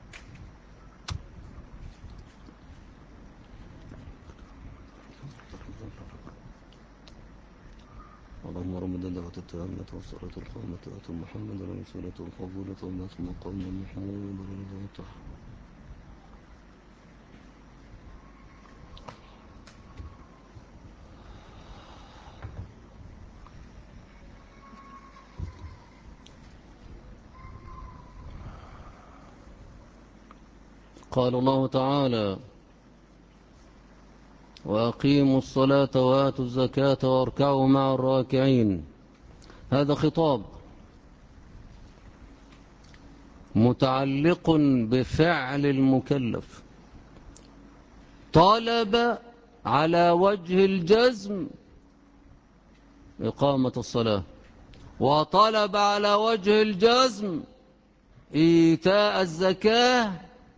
اللهم رب الدعوة التامة والصلاة القائمة آت محمد رسولة الفضيلة والناس مقام محمود رضا. قال الله تعالى وأقيموا الصلاة وآتوا الزكاة واركعوا مع الراكعين. هذا خطاب متعلق بفعل المكلف، طالب على وجه الجزم إقامة الصلاة، وطالب على وجه الجزم إيتاء الزكاة،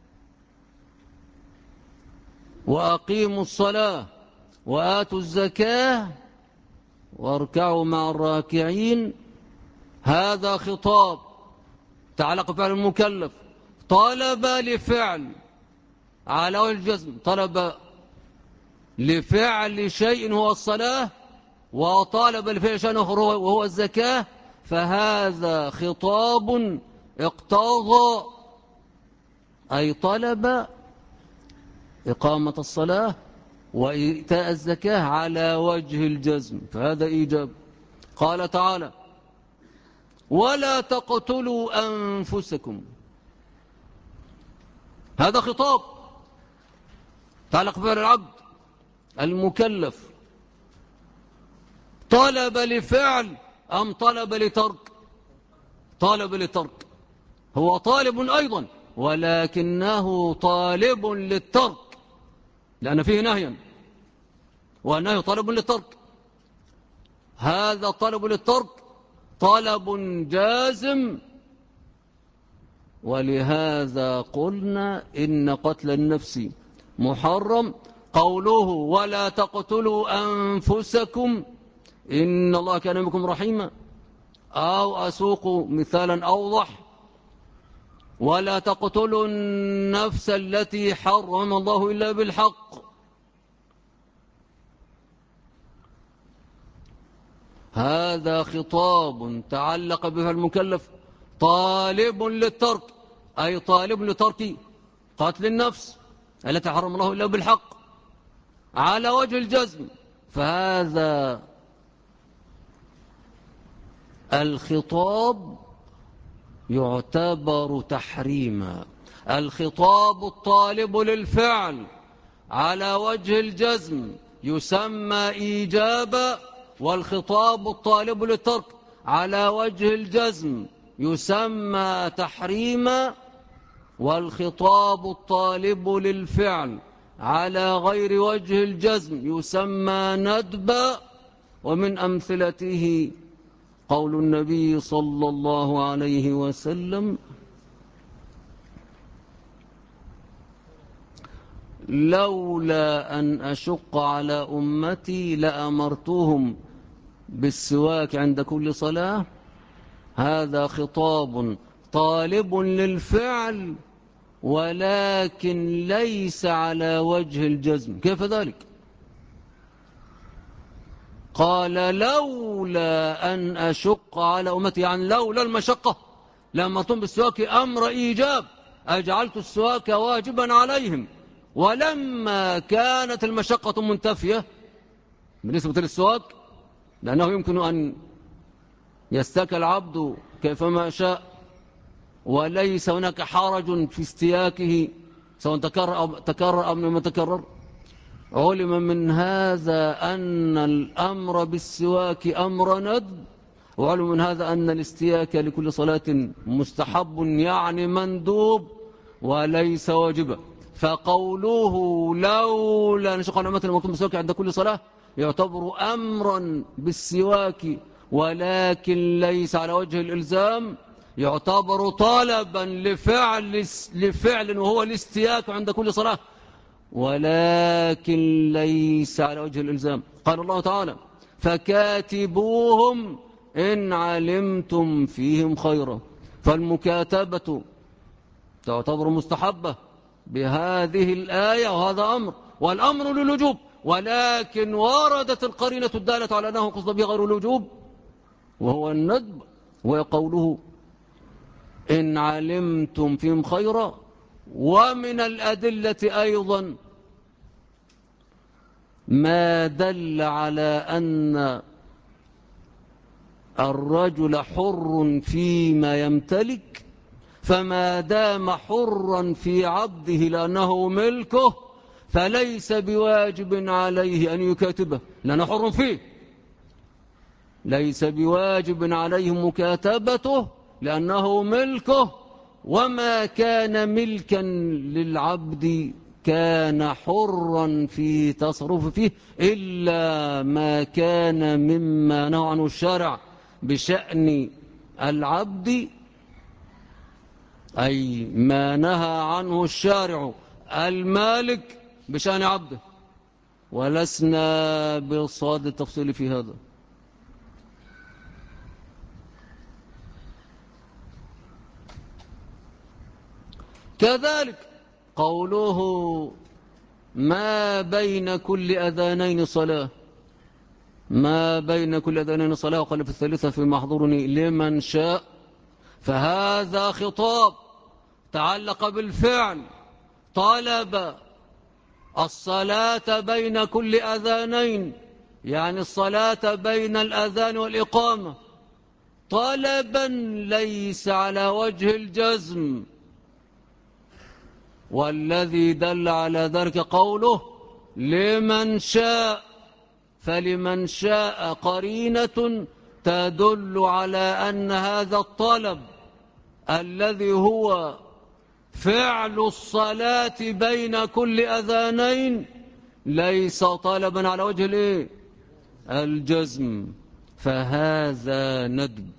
وأقيموا الصلاة وآتوا الزكاة واركعوا مع الراكعين. هذا خطاب تعلق بفعل المكلف، طلب لفعل على وجه الجزم، طلب لفعل شيء هو الصلاة، وطالب لفعل شيء آخر وهو الزكاة. فهذا خطاب اقتضى أي طلب إقامة الصلاة وإيتاء الزكاة على وجه الجزم، فهذا إيجاب. قال تعالى ولا تقتلوا أنفسكم. هذا خطاب تعلق بفعل العبد المكلف، طلب لفعل أم طلب لترك؟ طلب لترك، هو طالب أيضا ولكنه طالب للترك لأن فيه نهيا، والنهي طالب للترك. هذا طلب للترك طلب جازم، ولهذا قلنا إن قتل النفس محرم. قوله ولا تقتلوا أنفسكم إن الله كان بكم رحيما، أو أسوق مثالا أوضح ولا تقتلوا النفس التي حرم الله إلا بالحق. هذا خطاب تعلق به المكلف طالب للترك، أي طالب لترك قتل النفس التي حرم الله إلا بالحق على وجه الجزم. فهذا الخطاب يعتبر تحريما. الخطاب الطالب للفعل على وجه الجزم يسمى إيجابا، والخطاب الطالب للترك على وجه الجزم يسمى تحريما، والخطاب الطالب للفعل على غير وجه الجزم يسمى ندبا. ومن أمثلته قول النبي صلى الله عليه وسلم لولا أن أشق على أمتي لأمرتهم بالسواك عند كل صلاة. هذا خطاب طالب للفعل ولكن ليس على وجه الجزم. كيف ذلك؟ قال لولا أن أشق على أمتي، يعني لولا المشقة لما أمرتم بالسواك أمر إيجاب أجعلت السواك واجبا عليهم، ولما كانت المشقة منتفية بالنسبة للسواك، لأنه يمكن أن يستاك العبد كيفما شاء وليس هناك حرج في استياكه سواء تكرر أم لم يتكرر، علم من هذا أن الأمر بالسواك أمر ندب، وعلم من هذا أن الاستياك لكل صلاة مستحب يعني مندوب وليس واجبا. فقوله لولا نشق على أمة المطلوب بالسواك عند كل صلاة يعتبر أمرا بالسواك ولكن ليس على وجه الإلزام، يعتبر طلبا لفعل وهو الاستياك عند كل صلاة ولكن ليس على وجه الإلزام. قال الله تعالى فكاتبوهم إن علمتم فيهم خيرا، فالمكاتبة تعتبر مستحبة بهذه الآية، وهذا أمر، والأمر للوجوب، ولكن وردت القرينة الدالة على أنه قصد به غير الوجوب وهو الندب، وقوله إن علمتم فيهم خيرا. ومن الأدلة أيضا ما دل على أن الرجل حر فيما يمتلك، فما دام حرا في عبده لأنه ملكه فليس بواجب عليه أن يكاتبه لأنه حر فيه، ليس بواجب عليه مكاتبته لأنه ملكه، وما كان ملكا للعبد كان حرا في تصرف فيه إلا ما كان مما نهى عنه الشرع بشأن العبد، أي ما نهى عنه الشارع المالك بشأن عبده، ولسنا بصاد التفصيل في هذا. كذلك قوله ما بين كل أذانين صلاة، ما بين كل أذانين صلاة، وقال في الثالثة في محظورني لمن شاء، فهذا خطاب تعلق بالفعل، طلب الصلاة بين كل أذانين، يعني الصلاة بين الأذان والإقامة طلبا ليس على وجه الجزم، والذي دل على ذلك قوله لمن شاء، فلمن شاء قرينة تدل على أن هذا الطلب الذي هو فعل الصلاة بين كل أذانين ليس طلبا على وجه الجزم، فهذا ندب.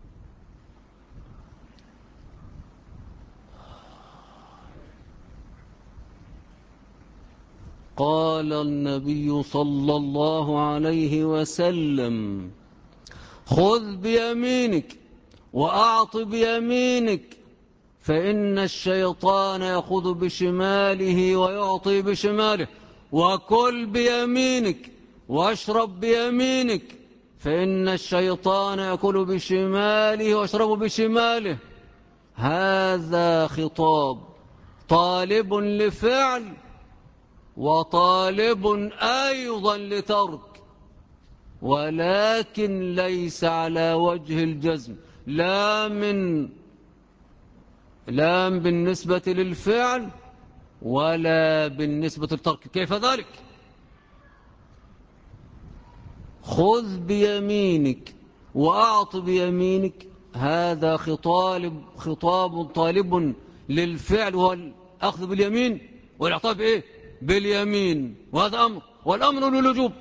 قال النبي صلى الله عليه وسلم خذ بيمينك وأعط بيمينك، فإن الشيطان يأخذ بشماله ويعطي بشماله، وكل بيمينك واشرب بيمينك، فإن الشيطان يأكل بشماله ويشرب بشماله. هذا خطاب طالب لفعل وطالب أيضا لترك، ولكن ليس على وجه الجزم، لا بالنسبة للفعل ولا بالنسبة للترك. كيف ذلك؟ خذ بيمينك وأعط بيمينك، هذا خطاب طالب للفعل وهو الأخذ باليمين والإعطاء بإيه؟ باليمين، وهذا أمر، والأمر للوجوب.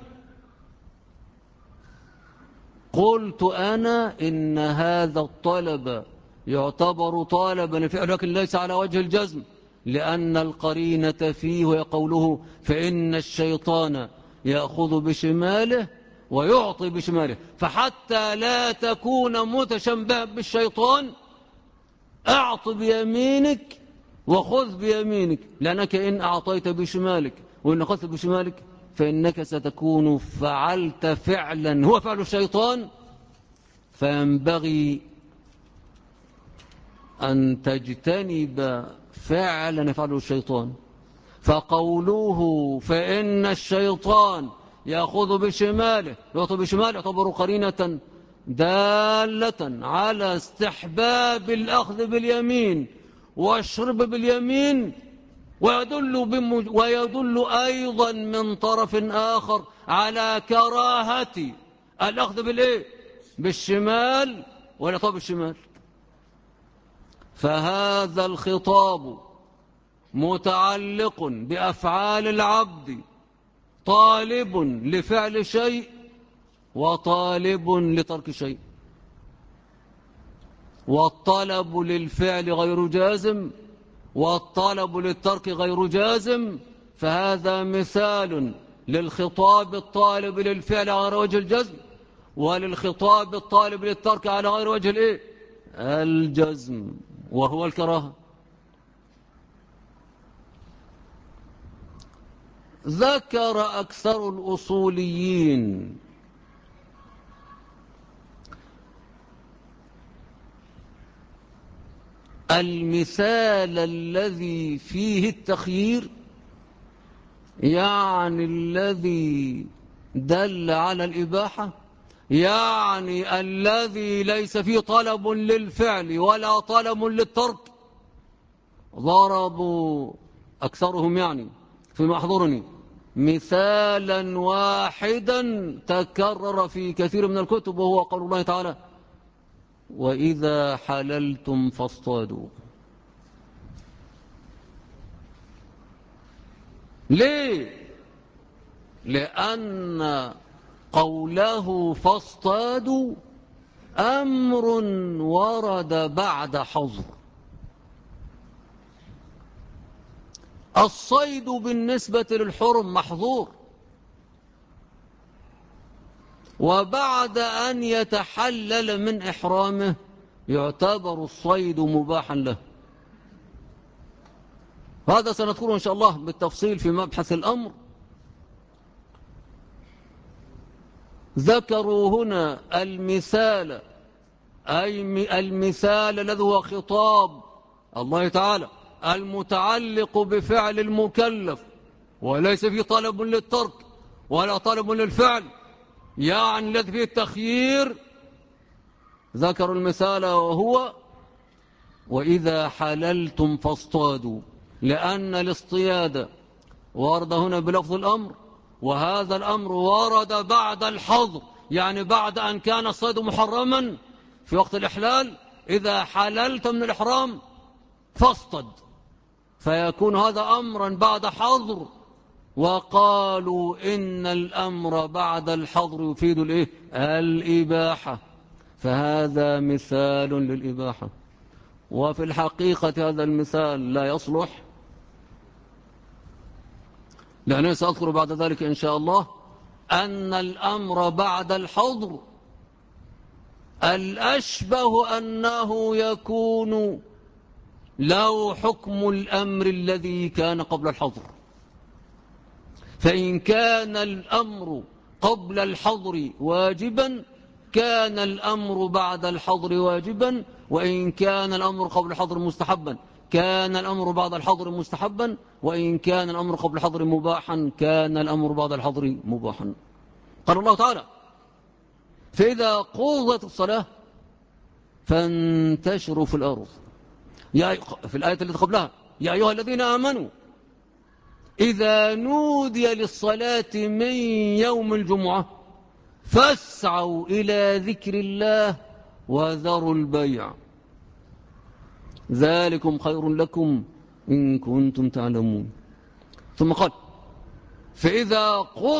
قلت أنا إن هذا الطلب يعتبر طالبا للفعل لكن ليس على وجه الجزم، لأن القرينة فيه ويقوله فإن الشيطان يأخذ بشماله ويعطي بشماله، فحتى لا تكون متشبها بالشيطان أعط بيمينك وخذ بيمينك، لأنك إن أعطيت بشمالك وإن أخذت بشمالك فإنك ستكون فعلت فعلا هو فعل الشيطان، فينبغي أن تجتنب فعلا يفعله الشيطان. فقوله فإن الشيطان يأخذ بشماله يعطي بشماله يعتبر قرينة دالة على استحباب الأخذ باليمين والشرب باليمين، ويدل أيضا من طرف آخر على كراهة الأخذ بالإيه؟ بالشمال والعطاء بالشمال. فهذا الخطاب متعلق بأفعال العبد، طالب لفعل شيء وطالب لترك شيء، والطلب للفعل غير جازم والطلب للترك غير جازم. فهذا مثال للخطاب الطالب للفعل على وجه الجزم، وللخطاب الطالب للترك على غير وجه الايه؟ الجزم، وهو الكراهة. ذكر أكثر الأصوليين المثال الذي فيه التخيير، يعني الذي دل على الإباحة، يعني الذي ليس فيه طلب للفعل ولا طلب للترك. ضربوا أكثرهم يعني في محضرني مثالا واحدا تكرر في كثير من الكتب، وهو قول الله تعالى وإذا حللتم فاصطادوا. ليه؟ لأن قوله فاصطادوا أمر ورد بعد حظر. الصيد بالنسبة للحرم محظور، وبعد أن يتحلل من إحرامه يعتبر الصيد مباحا له. هذا سنذكره إن شاء الله بالتفصيل في مبحث الأمر. ذكروا هنا المثال، أي المثال الذي هو خطاب الله تعالى المتعلق بفعل المكلف وليس فيه طلب للترك ولا طلب للفعل، يعني الذي فيه التخيير. ذكروا المثال وهو وإذا حللتم فاصطادوا، لأن الاصطياد ورد هنا بلفظ الأمر، وهذا الأمر ورد بعد الحظر، يعني بعد أن كان الصيد محرما في وقت الإحلال. إذا حللت من الإحرام فاصطد، فيكون هذا أمرا بعد حظر. وقالوا إن الأمر بعد الحظر يفيد الإيه؟ الإباحة، فهذا مثال للإباحة. وفي الحقيقة هذا المثال لا يصلح، لأنه سأذكر بعد ذلك إن شاء الله أن الأمر بعد الحظر الأشبه أنه يكون له حكم الأمر الذي كان قبل الحظر. فإن كان الأمر قبل الحظر واجبا كان الأمر بعد الحظر واجبا، وإن كان الأمر قبل الحظر مستحبا كان الأمر بعد الحظر مستحبا، وإن كان الأمر قبل الحظر مباحا كان الأمر بعد الحظر مباحا. قال الله تعالى فإذا قضت الصلاة فانتشروا في الأرض، في الآية التي قبلها يا أيها الذين آمنوا إذا نودي للصلاة من يوم الجمعة فاسعوا إلى ذكر الله وذروا البيع ذلكم خير لكم إن كنتم تعلمون. ثم قال فإذا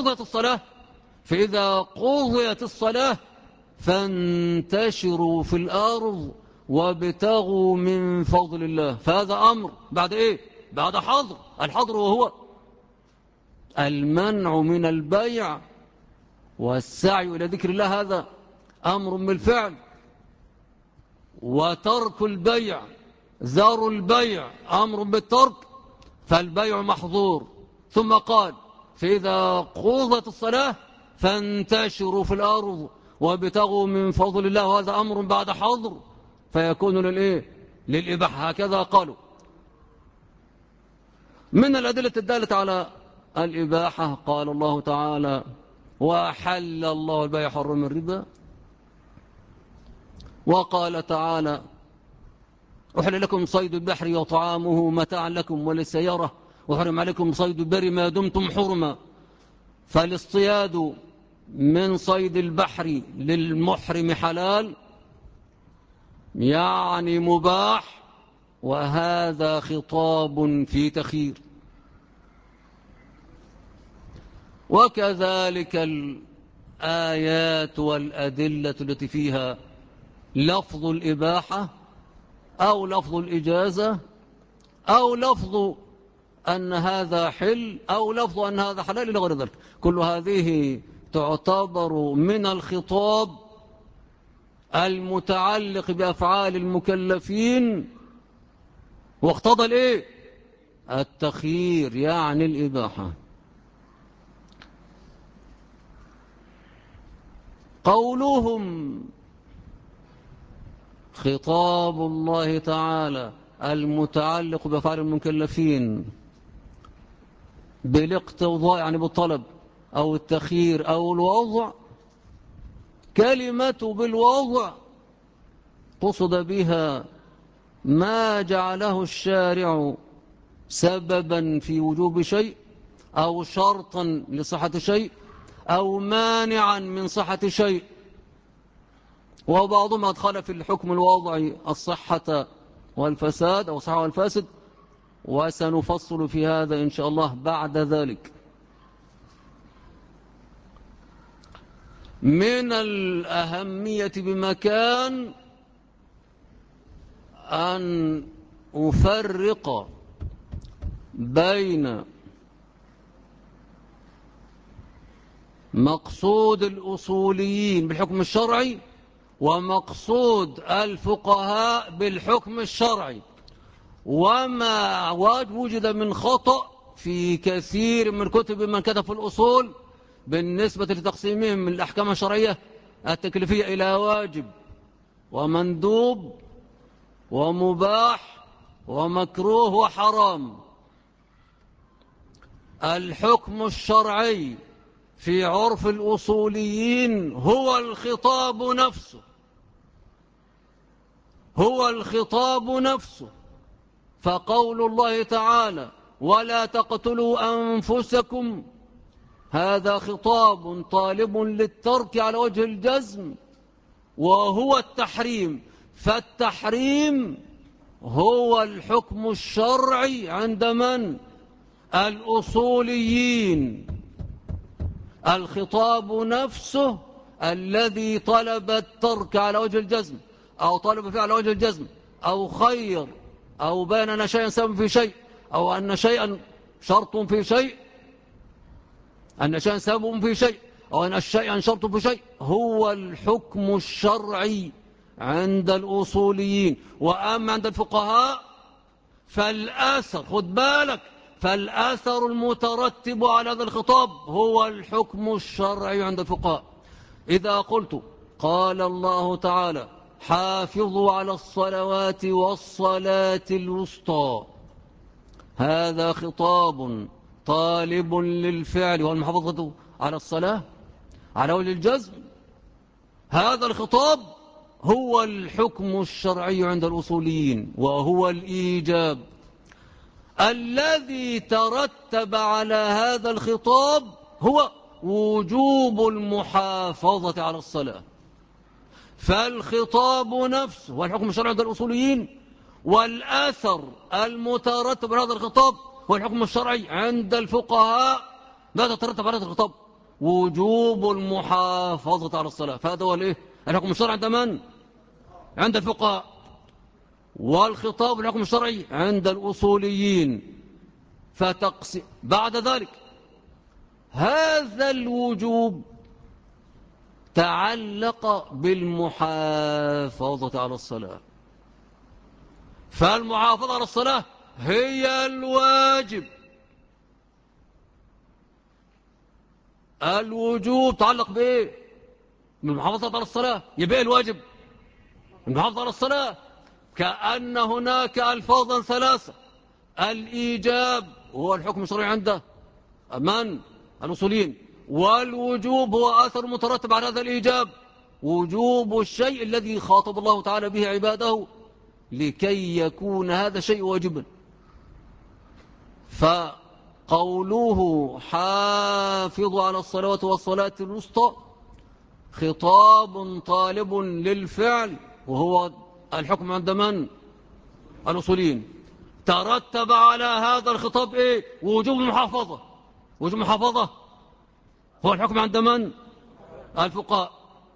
قضيت الصلاة فانتشروا في الأرض وابتغوا من فضل الله. فهذا أمر بعد إيه؟ بعد حظر. الحظر وهو المنع من البيع والسعي إلى ذكر الله، هذا أمر بالفعل. وترك البيع ذر البيع أمر بالترك، فالبيع محظور. ثم قال فإذا قضت الصلاة فانتشروا في الأرض وابتغوا من فضل الله، وهذا أمر بعد حظر فيكون للإباحة، هكذا قالوا. من الأدلة الدالة على الإباحة قال الله تعالى: وأحل الله البيع وحرم الربا. وقال تعالى: أحل لكم صيد البحر وطعامه متاعا لكم وللسيارة وحرم عليكم صيد البر ما دمتم حرما. فالاصطياد من صيد البحر للمحرم حلال، يعني مباح، وهذا خطاب في تخيير. وكذلك الآيات والأدلة التي فيها لفظ الإباحة أو لفظ الإجازة أو لفظ أن هذا حل أو لفظ أن هذا حلال إلى غير ذلك، كل هذه تعتبر من الخطاب المتعلق بأفعال المكلفين، واقتضى التخيير، يعني الإباحة. قولهم خطاب الله تعالى المتعلق بأفعال المكلفين بالاقتضاء، يعني بالطلب أو التخيير أو الوضع، كلمة بالوضع قصد بها ما جعله الشارع سببا في وجوب شيء أو شرطا لصحة شيء أو مانعا من صحة شيء. وبعضهم أدخل في الحكم الوضعي الصحة والفساد أو الصحة والفاسد، وسنفصل في هذا إن شاء الله بعد ذلك. من الأهمية بمكان أن أفرق بين مقصود الأصوليين بالحكم الشرعي ومقصود الفقهاء بالحكم الشرعي، وما وجد من خطأ في كثير من كتب من كتب في الأصول بالنسبة لتقسيمهم من الأحكام الشرعية التكليفية إلى واجب ومندوب ومباح ومكروه وحرام. الحكم الشرعي في عرف الأصوليين هو الخطاب نفسه، هو الخطاب نفسه. فقول الله تعالى: ولا تقتلوا أنفسكم، هذا خطاب طالب للترك على وجه الجزم، وهو التحريم. فالتحريم هو الحكم الشرعي عند من؟ الأصوليين. الخطاب نفسه الذي طلب الترك على وجه الجزم أو طلب فيه على وجه الجزم أو خير أو بين أن شيئا سبب في شيء أو أن شيئا شرط في شيء، أن شيئا سبب في شيء أو أن شيئا شرط في شيء، هو الحكم الشرعي عند الأصوليين. وأما عند الفقهاء فالآثر، خد بالك، فالآثر المترتب على هذا الخطاب هو الحكم الشرعي عند الفقهاء. إذا قلت قال الله تعالى: حافظوا على الصلوات والصلاة الوسطى، هذا خطاب طالب للفعل والمحافظة على الصلاة على وجه الجزم. هذا الخطاب هو الحكم الشرعي عند الأصوليين، وهو الإيجاب. الذي ترتب على هذا الخطاب هو وجوب المحافظة على الصلاة. فالخطاب نفسه والحكم الشرعي عند الأصوليين، والأثر المترتب على هذا الخطاب هو الحكم الشرعي عند الفقهاء. ماذا ترتب على هذا الخطاب؟ وجوب المحافظة على الصلاة. فهذا هو الحكم الشرعي عند من؟ عند الفقهاء. والخطاب الحكم الشرعي عند الأصوليين. بعد ذلك هذا الوجوب تعلق بالمحافظة على الصلاة، فالمحافظة على الصلاة هي الواجب. الوجوب تعلق بإيه؟ بالمحافظة على الصلاة. يبقى الواجب المحافظة على الصلاة. كأن هناك ألفاظا ثلاثة: الإيجاب هو الحكم الشرعي عنده من الأصوليين، والوجوب هو أثر مترتب على هذا الإيجاب، وجوب الشيء الذي خاطب الله تعالى به عباده لكي يكون هذا الشيء واجبا. فقوله حافظوا على الصلوات والصلاة الوسطى خطاب طالب للفعل، وهو الحكم عند من الأصوليين. ترتب على هذا الخطاب إيه؟ وجوب المحافظة. وجوب المحافظة هو الحكم عند من الفقهاء.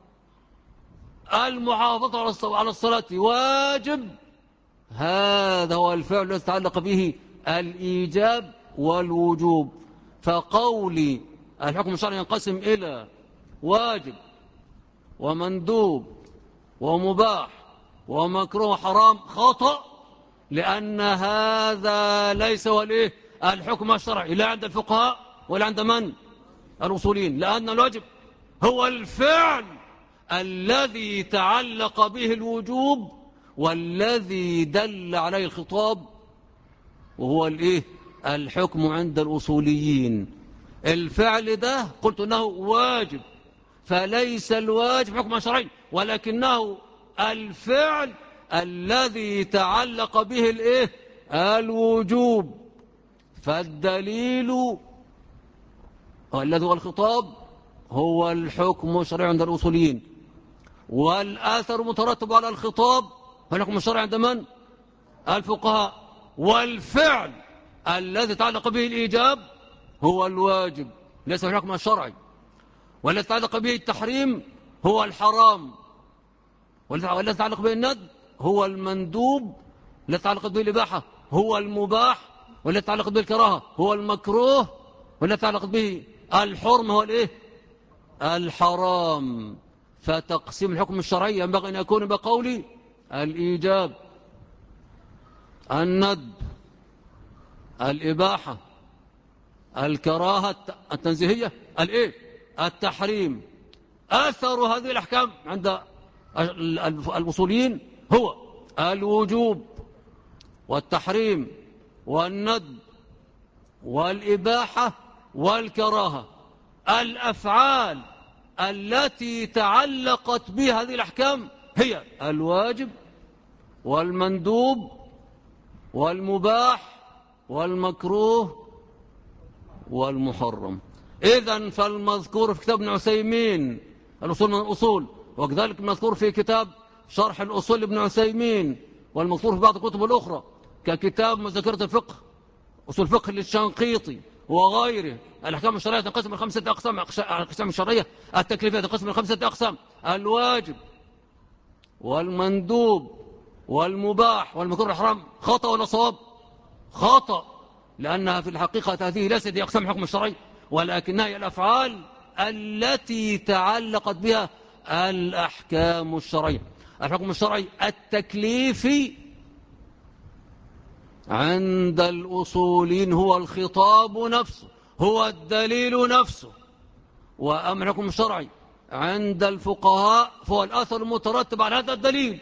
المحافظة على الصلاة واجب، هذا هو الفعل الذي يتعلق به الإيجاب والوجوب. فقولي الحكم الشرعي ينقسم إلى واجب ومندوب ومباح ومكروه وحرام خطأ، لأن هذا ليس هو الحكم الشرعي لا عند الفقهاء ولا عند من الأصوليين، لأن الواجب هو الفعل الذي تعلق به الوجوب والذي دل عليه الخطاب، وهو الحكم عند الأصوليين. الفعل ده قلت أنه واجب، فليس الواجب حكم شرعي، ولكنه الفعل الذي تعلق به الوجوب. فالدليل الذي هو الخطاب هو الحكم الشرعي عند الأصوليين، والآثر مترتب على الخطاب هو الحكم الشرعي عند من الفقهاء، والفعل الذي تعلق به الإيجاب هو الواجب ليس الحكم الشرعي، والذي تعلق به التحريم هو الحرام، والذي يتعلق به الندب هو المندوب، والذي يتعلق به الإباحة هو المباح، والذي يتعلق به الكراهة هو المكروه، والذي يتعلق به الحرم هو الحرام. فتقسيم الحكم الشرعي ينبغي أن يكون بقول الإيجاب، الندب، الإباحة، الكراهة التنزيهية، التحريم. أثر هذه الأحكام عند الأصوليين هو الوجوب والتحريم والندب والإباحة والكراهة. الأفعال التي تعلقت بها هذه الأحكام هي الواجب والمندوب والمباح والمكروه والمحرم. إذن فالمذكور في كتاب ابن عثيمين الأصول من الأصول، وكذلك المذكور في كتاب شرح الأصول لابن عثيمين، والمذكور في بعض الكتب الأخرى ككتاب مذكرة الفقه أصول الفقه للشنقيطي وغيره. الأحكام الشرعية تنقسم إلى 5 أقسام. الأحكام الشرعية التكليفية تنقسم إلى 5 أقسام: الواجب والمندوب والمباح والمكروه والحرام. خطأ ولا صواب؟ خطأ، لأنها في الحقيقة هذه ليست هي أقسام الحكم الشرعي، ولكنها هي الأفعال التي تعلقت بها الأحكام الشرعية. الحكم الشرعي التكليفي عند الأصولين هو الخطاب نفسه، هو الدليل نفسه. وأما الحكم الشرعي عند الفقهاء فهو الأثر المترتب على هذا الدليل.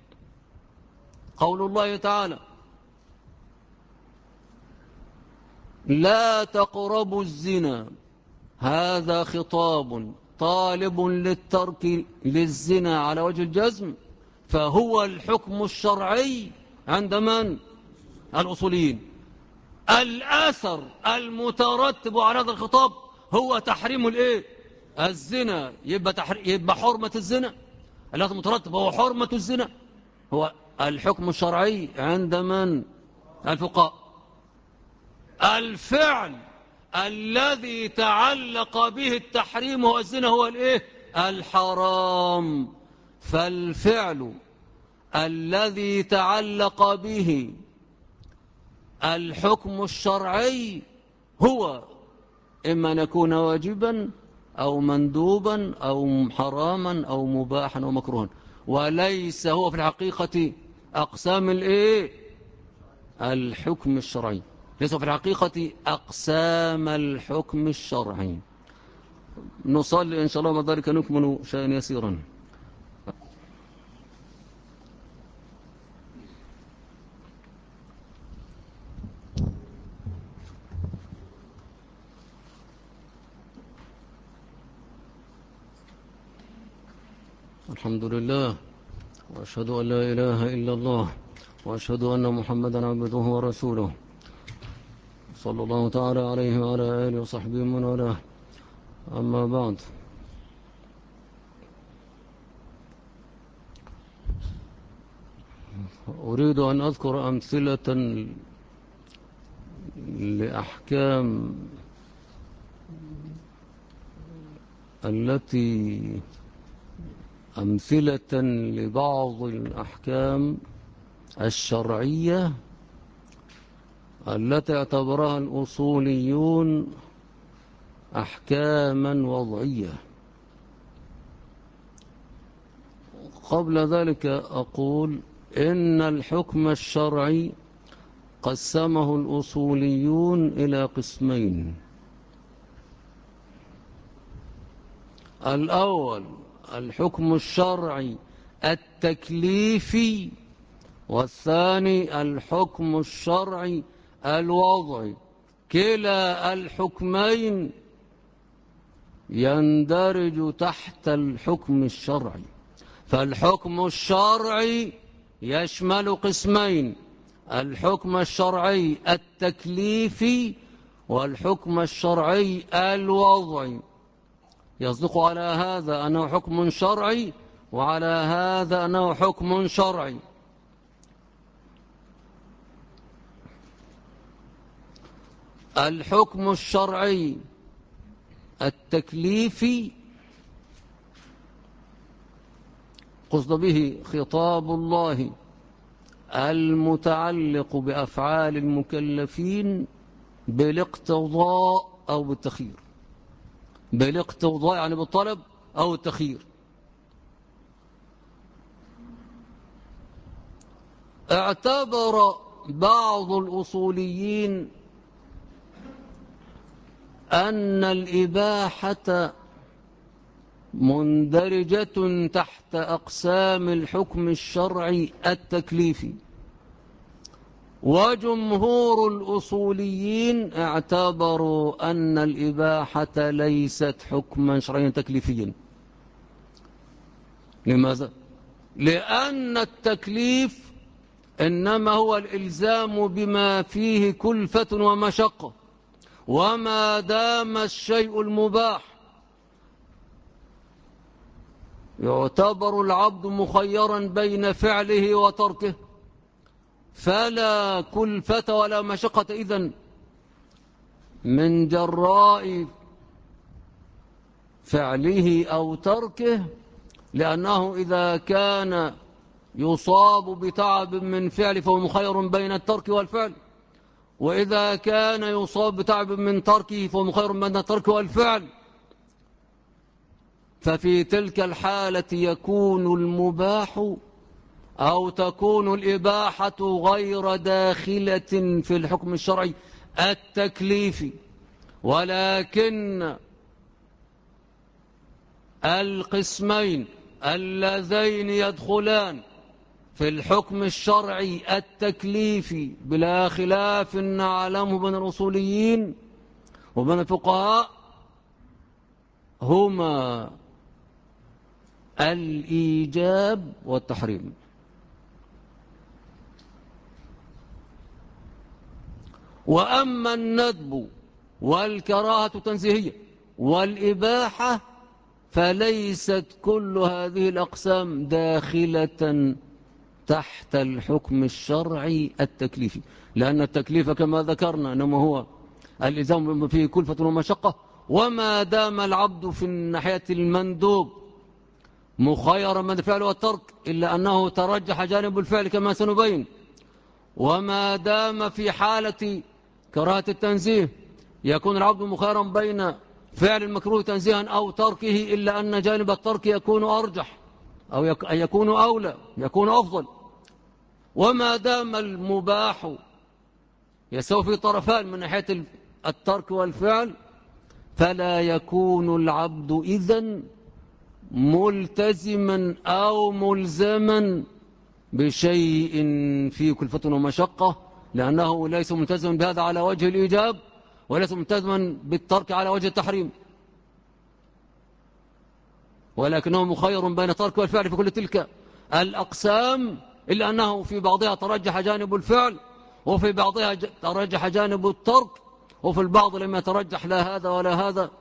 قول الله تعالى: لا تقربوا الزنا، هذا خطاب طالب للترك للزنا على وجه الجزم، فهو الحكم الشرعي عند من الأصوليين. الأثر المترتب على هذا الخطاب هو تحريم الزنا، يبقى حرمة الزنا. الأثر المترتب هو حرمة الزنا، هو الحكم الشرعي عند من الفقهاء. الفعل الذي تعلق به التحريم والزنا هو الحرام. فالفعل الذي تعلق به الحكم الشرعي هو إما أن يكون واجبا أو مندوبا أو حراما أو مباحا أو مكروها، وليس هو في الحقيقة أقسام الحكم الشرعي، ليس في الحقيقة أقسام الحكم الشرعي. نصلي إن شاء الله ومع ذلك نكمل شيئا يسيرا. الحمد لله، وأشهد أن لا إله إلا الله، وأشهد أن محمدا عبده ورسوله، صلى الله تعالى عليه وعلى آله وصحبه من والاه. أما بعد، أريد أن أذكر أمثلة لأحكام أمثلة لبعض الأحكام الشرعية التي اعتبرها الأصوليون أحكاما وضعية. قبل ذلك أقول إن الحكم الشرعي قسمه الأصوليون إلى قسمين: الأول الحكم الشرعي التكليفي، والثاني الحكم الشرعي الوضعي. كلا الحكمين يندرج تحت الحكم الشرعي. فالحكم الشرعي يشمل قسمين: الحكم الشرعي التكليفي والحكم الشرعي الوضعي. يصدق على هذا أنه حكم شرعي، وعلى هذا أنه حكم شرعي. الحكم الشرعي التكليفي قصد به خطاب الله المتعلق بأفعال المكلفين بالاقتضاء أو بالتخيير. بالاقتضاء يعني بالطلب أو التخيير. اعتبر بعض الأصوليين أن الإباحة مندرجة تحت أقسام الحكم الشرعي التكليفي، وجمهور الأصوليين اعتبروا أن الإباحة ليست حكما شرعيا تكليفيا. لماذا؟ لأن التكليف إنما هو الإلزام بما فيه كلفة ومشقة، وما دام الشيء المباح يعتبر العبد مخيرا بين فعله وتركه، فلا كلفة ولا مشقة إذن من جراء فعله أو تركه، لأنه إذا كان يصاب بتعب من فعله فهو مخير بين الترك والفعل، وإذا كان يصاب بتعب من تركه فهو مخير بين الترك والفعل. ففي تلك الحالة يكون المباح أو تكون الإباحة غير داخلة في الحكم الشرعي التكليفي، ولكن القسمين اللذين يدخلان في الحكم الشرعي التكليفي بلا خلاف نعلمه بين الأصوليين وبين الفقهاء هما الإيجاب والتحريم. وأما الندب والكراهة تنزيهية والإباحة فليست كل هذه الأقسام داخلة تحت الحكم الشرعي التكليفي، لأن التكليف كما ذكرنا إنما هو الإلزام فيه كلفة ومشقة، وما دام العبد في الناحية المندوب مخيرا من الفعل والترك إلا أنه ترجح جانب الفعل كما سنبين، وما دام في حالة كراهة التنزيه يكون العبد مخيرا بين فعل المكروه تنزيها أو تركه إلا أن جانب الترك يكون أرجح أو يكون أولى، يكون أفضل. وما دام المباح يسوي في طرفان من ناحية الترك والفعل فلا يكون العبد إذن ملتزما أو ملزما بشيء فيه كلفة ومشقة، لأنه ليس ملتزما بهذا على وجه الإيجاب، وليس ملتزما بالترك على وجه التحريم، ولكنه مخير بين الترك والفعل في كل تلك الأقسام، إلا أنه في بعضها ترجح جانب الفعل، وفي بعضها ترجح جانب الترك، وفي البعض لم يترجح لا هذا ولا هذا.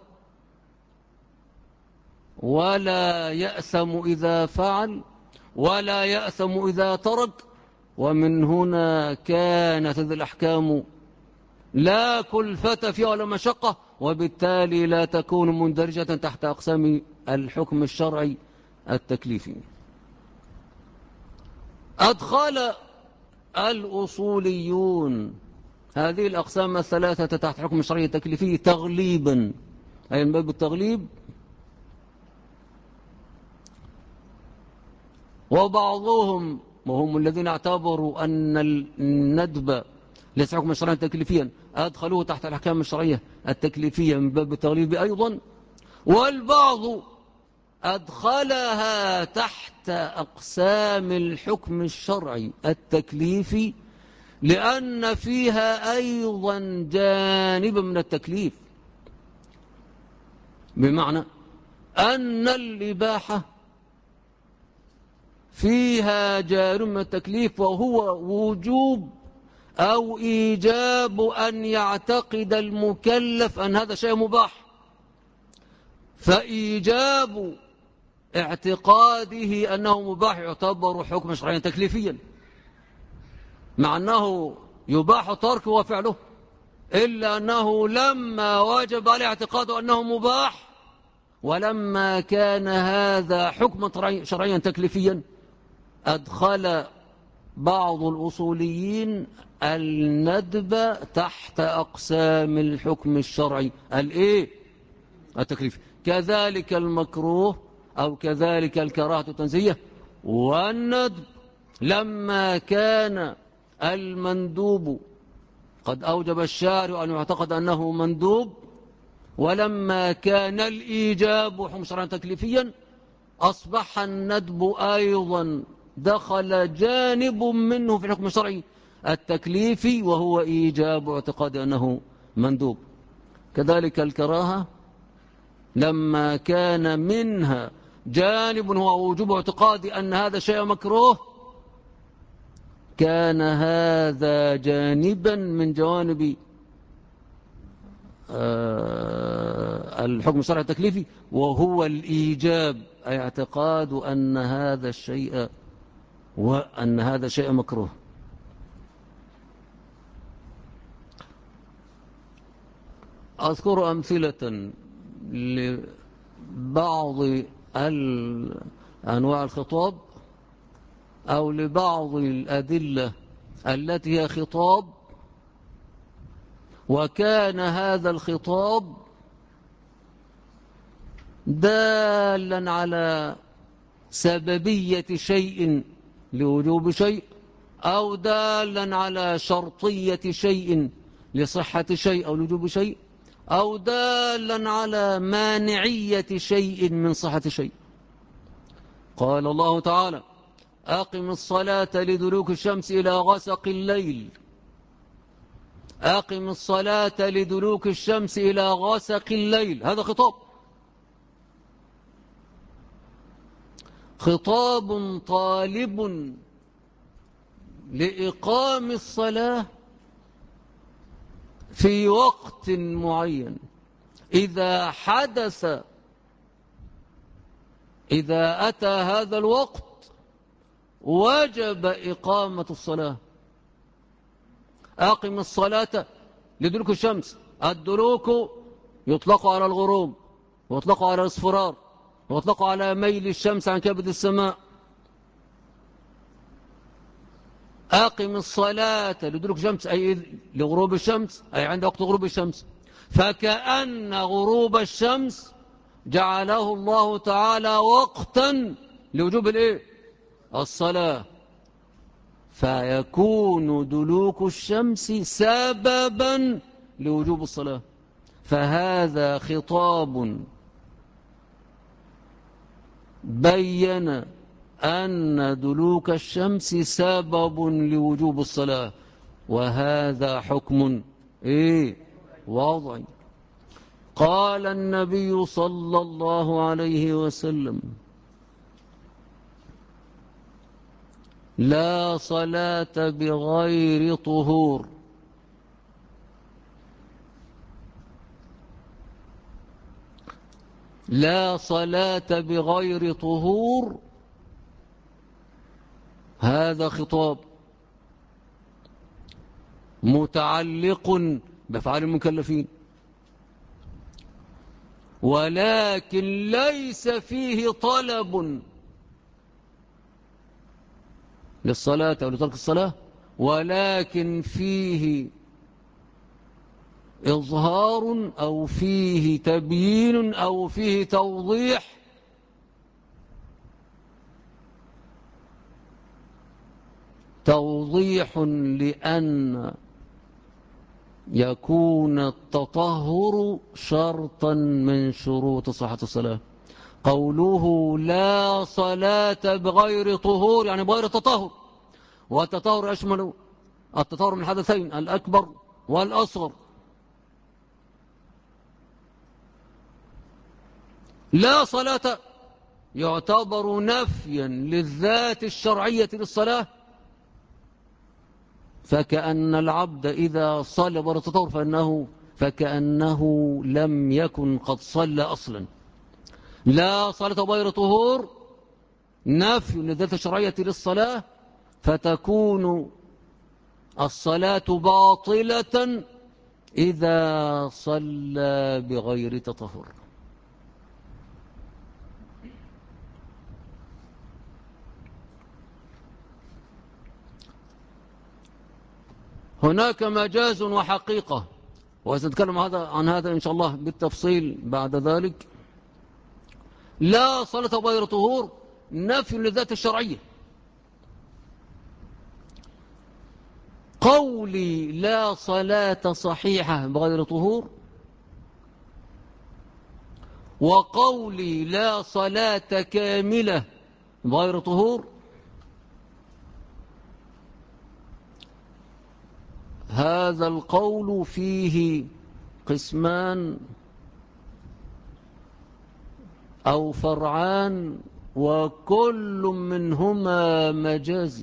ولا يأثم إذا فعل ولا يأثم إذا ترك. ومن هنا كانت هذه الأحكام لا كلفة فيها ولا مشقة، وبالتالي لا تكون مندرجة تحت أقسام الحكم الشرعي التكليفي. أدخل الأصوليون هذه الأقسام الثلاثة تحت حكم الشرعي التكليفي تغليبا، أي من باب التغليب. وبعضهم وهم الذين اعتبروا أن الندب ليس حكم شرعيا تكليفيا أدخلوه تحت الأحكام الشرعية التكليفية من باب التغليب أيضا، والبعض أدخلها تحت أقسام الحكم الشرعي التكليفي لأن فيها أيضا جانب من التكليف، بمعنى أن الإباحة فيها جانب من التكليف، وهو وجوب أو إيجاب أن يعتقد المكلف أن هذا شيء مباح، فإيجاب اعتقاده أنه مباح يعتبر حكم شرعيا تكليفيا، مع أنه يباح تركه وفعله، إلا أنه لما وجب عليه اعتقاده أنه مباح، ولما كان هذا حكما شرعيا تكليفيا، أدخل بعض الأصوليين الندب تحت أقسام الحكم الشرعي التكليفي. كذلك المكروه أو كذلك الكراهة التنزيهية والندب لما كان المندوب قد أوجب الشارع أن يعتقد أنه مندوب، ولما كان الإيجاب حكم شرعا تكليفيا أصبح الندب أيضا دخل جانب منه في الحكم الشرعي التكليفي، وهو إيجاب اعتقاد أنه مندوب. كذلك الكراهة لما كان منها جانب هو وجوب اعتقاد أن هذا شيء مكروه، كان هذا جانبا من جوانب الحكم الشرعي التكليفي، وهو الإيجاب، أي اعتقاد أن هذا شيء مكروه. أذكر أمثلة لبعض أنواع الخطاب أو لبعض الأدلة التي هي خطاب، وكان هذا الخطاب دالا على سببية شيء لوجوب شيء، أو دالا على شرطية شيء لصحة شيء أو لوجوب شيء، أو دالا على مانعية شيء من صحة شيء. قال الله تعالى: أقم الصلاة لدلوك الشمس إلى غسق الليل. أقم الصلاة لدلوك الشمس إلى غسق الليل، هذا خطاب طالب لإقام الصلاة في وقت معين. إذا أتى هذا الوقت وجب إقامة الصلاة. أقم الصلاة لدلوك الشمس. الدلوك يطلق على الغروب، ويطلق على الاصفرار، ويطلق على ميل الشمس عن كبد السماء. أقم الصلاة لدلوك الشمس أي لغروب الشمس، أي عند وقت غروب الشمس. فكأن غروب الشمس جعله الله تعالى وقتا لوجوب الصلاة، فيكون دلوك الشمس سببا لوجوب الصلاة. فهذا خطاب بين أن دلوك الشمس سبب لوجوب الصلاة، وهذا حكم وضعي. قال النبي صلى الله عليه وسلم: لا صلاة بغير طهور. لا صلاة بغير طهور، هذا خطاب متعلق بأفعال المكلفين، ولكن ليس فيه طلب للصلاة أو لترك الصلاة، ولكن فيه إظهار أو فيه تبيين أو فيه توضيح لأن يكون التطهر شرطا من شروط صحة الصلاة. قوله لا صلاة بغير طهور يعني بغير تطهر، والتطهر يشمل التطهر من الحدثين الأكبر والأصغر. لا صلاة يعتبر نفيا للذات الشرعية للصلاة، فكأن العبد إذا صلى بغير التطهر فكأنه لم يكن قد صلى أصلا. لا صلاة بغير طهور نفي للذات الشرعية للصلاة، فتكون الصلاة باطلة إذا صلى بغير تطهر. هناك مجاز وحقيقة، وسنتكلم عن هذا إن شاء الله بالتفصيل بعد ذلك. لا صلاة بغير طهور نفي للذات الشرعية. قولي لا صلاة صحيحة بغير طهور، وقولي لا صلاة كاملة بغير طهور، هذا القول فيه قسمان أو فرعان، وكل منهما مجازي.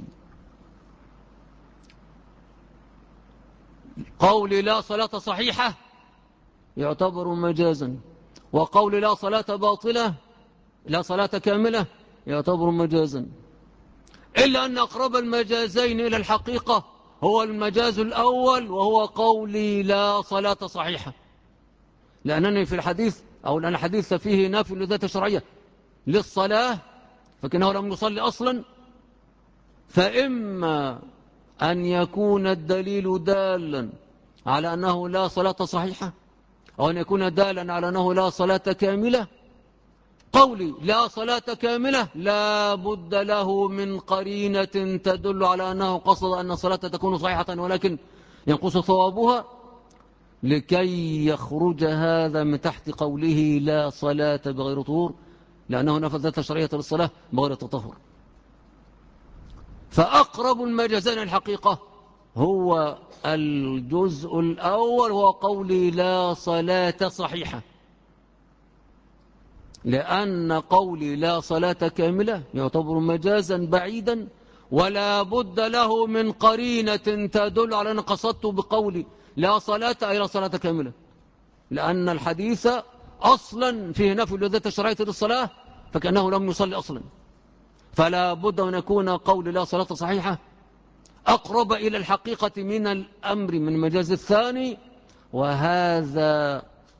قول لا صلاة صحيحة يعتبر مجازا، وقول لا صلاة باطلة لا صلاة كاملة يعتبر مجازا، إلا أن أقرب المجازين إلى الحقيقة هو المجاز الأول، وهو قولي لا صلاة صحيحة، لأنني في الحديث أو لأن الحديث فيه نافي لذات شرعية للصلاة، فكأنه لم يصلي أصلا. فإما أن يكون الدليل دالا على أنه لا صلاة صحيحة، أو أن يكون دالا على أنه لا صلاة كاملة. قولي لا صلاة كاملة لا بد له من قرينة تدل على أنه قصد أن الصلاة تكون صحيحة ولكن ينقص ثوابها، لكي يخرج هذا من تحت قوله لا صلاة بغير طهور، لأنه نفذ ذات شرعية للصلاة بغير التطهر. فأقرب المجازين الحقيقة هو الجزء الأول، هو قولي لا صلاة صحيحة، لأن قولي لا صلاة كاملة يعتبر مجازا بعيدا، ولا بد له من قرينة تدل على أن قصدت بقولي لا صلاة أي لا صلاة كاملة، لأن الحديث أصلا فيه نفي لذات الشرعية للصلاة، فكأنه لم يصلي أصلا. فلا بد أن يكون قول لا صلاة صحيحة أقرب إلى الحقيقة من الأمر من المجاز الثاني، وهذا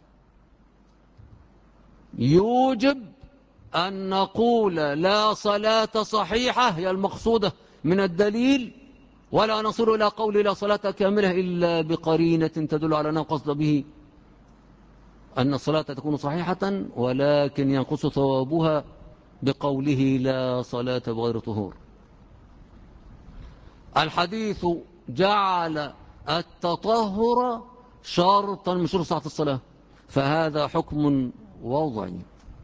يوجب أن نقول لا صلاة صحيحة هي المقصودة من الدليل، ولا نصل إلى قول لا صلاة كاملة إلا بقرينة تدل على أنه قصد به أن الصلاة تكون صحيحة ولكن ينقص ثوابها بقوله لا صلاة بغير طهور. الحديث جعل التطهر شرطا من شروط صحة الصلاة، فهذا حكم وضعي.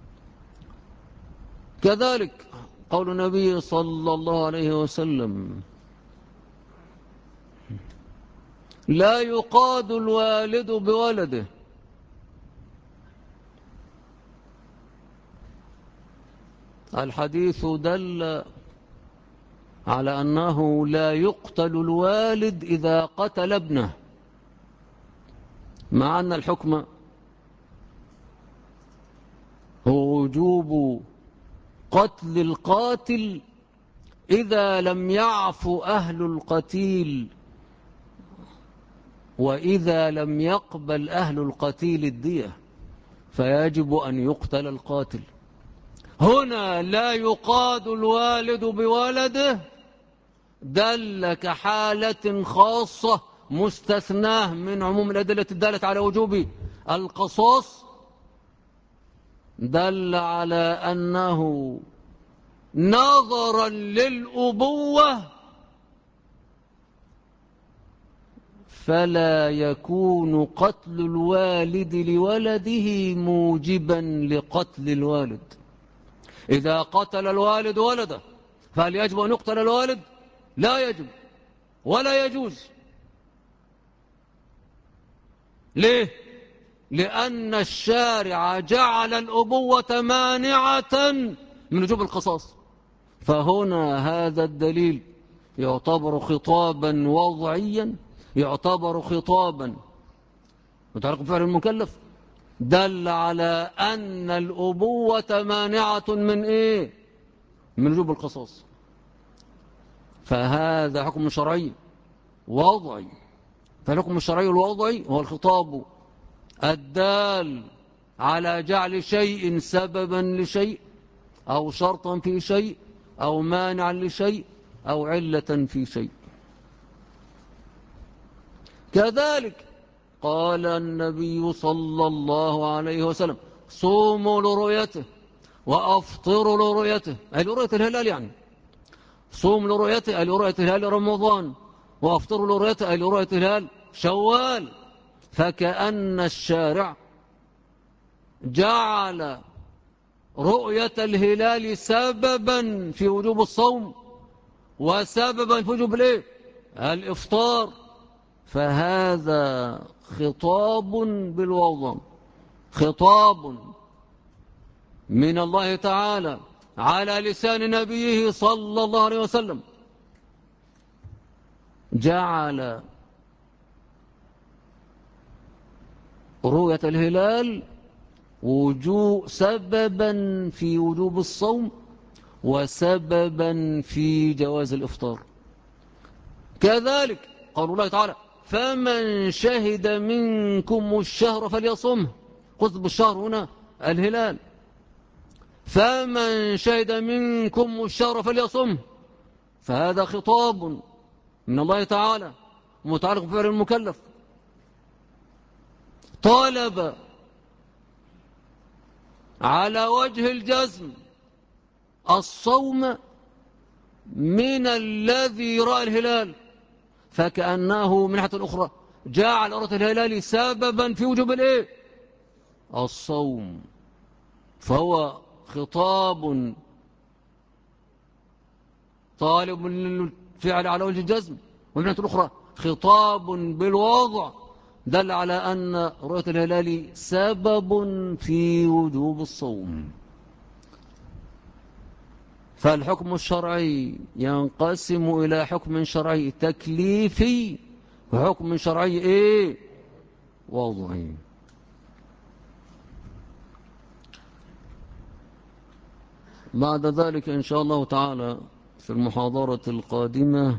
كذلك قول النبي صلى الله عليه وسلم: لا يقاد الوالد بولده. الحديث دل على أنه لا يقتل الوالد إذا قتل ابنه، مع أن الحكم هو وجوب قتل القاتل إذا لم يعفو أهل القتيل، وإذا لم يقبل أهل القتيل الدية فيجب أن يقتل القاتل. هنا لا يقاد الوالد بولده دل كحالة خاصة مستثناه من عموم الأدلة الدالة على وجوب القصاص، دل على أنه نظرا للأبوة فلا يكون قتل الوالد لولده موجبا لقتل الوالد. إذا قتل الوالد ولده فهل يجب أن يقتل الوالد؟ لا يجب ولا يجوز. ليه؟ لأن الشارع جعل الأبوة مانعة من وجوب القصاص. فهنا هذا الدليل يعتبر خطابا وضعيا، يعتبر خطابا متعلق بفعل المكلف، دل على أن الأبوة مانعة من إيه؟ من وجوب القصاص. فهذا حكم شرعي وضعي. فالحكم الشرعي الوضعي هو الخطاب الدال على جعل شيء سببا لشيء، أو شرطا في شيء، أو مانعا لشيء، أو علة في شيء. كذلك قال النبي صلى الله عليه وسلم: صوموا لرؤيته وأفطروا لرؤيته، أي لرؤية الهلال، يعني صوم لرؤيته أي لرؤية هلال رمضان، وأفطروا لرؤيته أي لرؤية هلال شوال. فكأن الشارع جعل رؤية الهلال سببا في وجوب الصوم وسببا في وجوب الإفطار. فهذا خطاب بالوضع، خطاب من الله تعالى على لسان نبيه صلى الله عليه وسلم، جعل رؤية الهلال سببا في وجوب الصوم وسببا في جواز الإفطار. كذلك قال الله تعالى: فمن شهد منكم الشهر فليصمه. قصد بالشهر هنا الهلال. فمن شهد منكم الشهر فليصمه، فهذا خطاب من الله تعالى متعلق بفعل المكلف. طالب على وجه الجزم الصوم من الذي رأى الهلال، فكأنه من ناحية أخرى جعل رؤية الهلال سببا في وجوب الصوم. فهو خطاب طالب للفعل على وجه الجزم، ومن ناحية أخرى خطاب بالوضع دل على أن رؤية الهلال سبب في وجوب الصوم. فالحكم الشرعي ينقسم إلى حكم شرعي تكليفي وحكم شرعي وضعي. بعد ذلك إن شاء الله تعالى في المحاضرة القادمة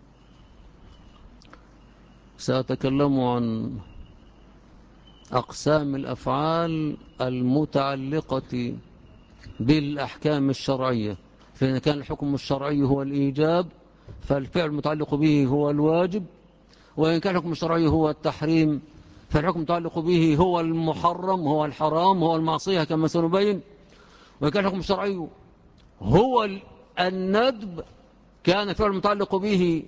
سأتكلم عن أقسام الأفعال المتعلقة بالأحكام الشرعية. فإن كان الحكم الشرعي هو الإيجاب فالفعل المتعلق به هو الواجب، وإن كان الحكم الشرعي هو التحريم فالحكم المتعلق به هو المحرم، هو الحرام، هو المعصية كما سنبين. وإن كان الحكم الشرعي هو الندب كان الفعل المتعلق به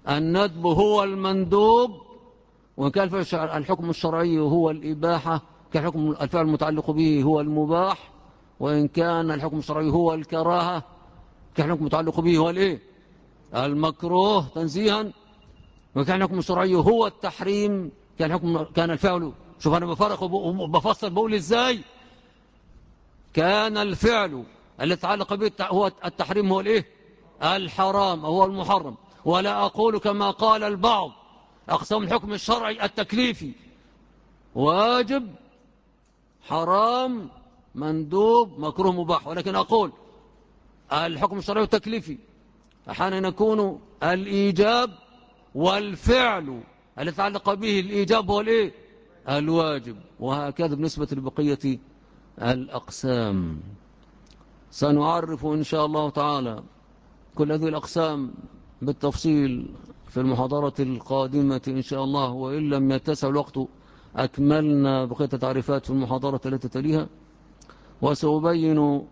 الندب هو المندوب. وإن كان الحكم الشرعي هو الإباحة كان الحكم الفعل المتعلق به هو المباح، وإن كان الحكم الشرعي هو الكراهة كان الحكم المتعلق به هو الإيه؟ المكروه تنزيها، وكان الحكم الشرعي هو التحريم كان الفعل. شوف أنا بفرق وبفصل بقول إزاي. كان الفعل الذي يتعلق به هو التحريم هو الإيه؟ الحرام هو المحرم. ولا أقول كما قال البعض أقسام الحكم الشرعي التكليفي واجب حرام مندوب مكروه مباح، ولكن أقول الحكم الشرعي التكليفي أحيانا يكون الإيجاب، والفعل الذي يتعلق به الإيجاب هو الإيه؟ الواجب. وهكذا بالنسبة لبقية الأقسام. سنعرف إن شاء الله تعالى كل هذه الأقسام بالتفصيل في المحاضرة القادمة إن شاء الله، وإن لم يتسع الوقت أكملنا بقية التعريفات في المحاضرة التي تليها. وسأبين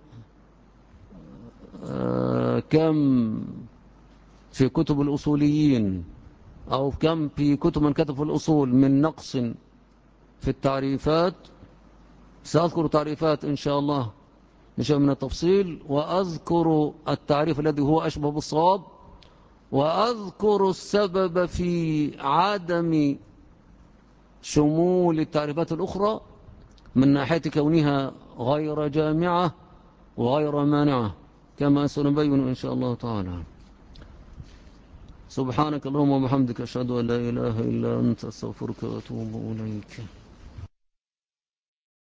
كم في كتب الأصوليين أو كم في كتب من كتب في الأصول من نقص في التعريفات. سأذكر تعريفات إن شاء الله بشيء من التفصيل، وأذكر التعريف الذي هو أشبه بالصواب، وأذكر السبب في عدم شمول التعريفات الأخرى من ناحية كونها غير جامعة وغير مانعة، كما سنبين إن شاء الله تعالى. سبحانك اللهم وبحمدك أشهد أن لا إله إلا أنت أستغفرك وأتوب إليك.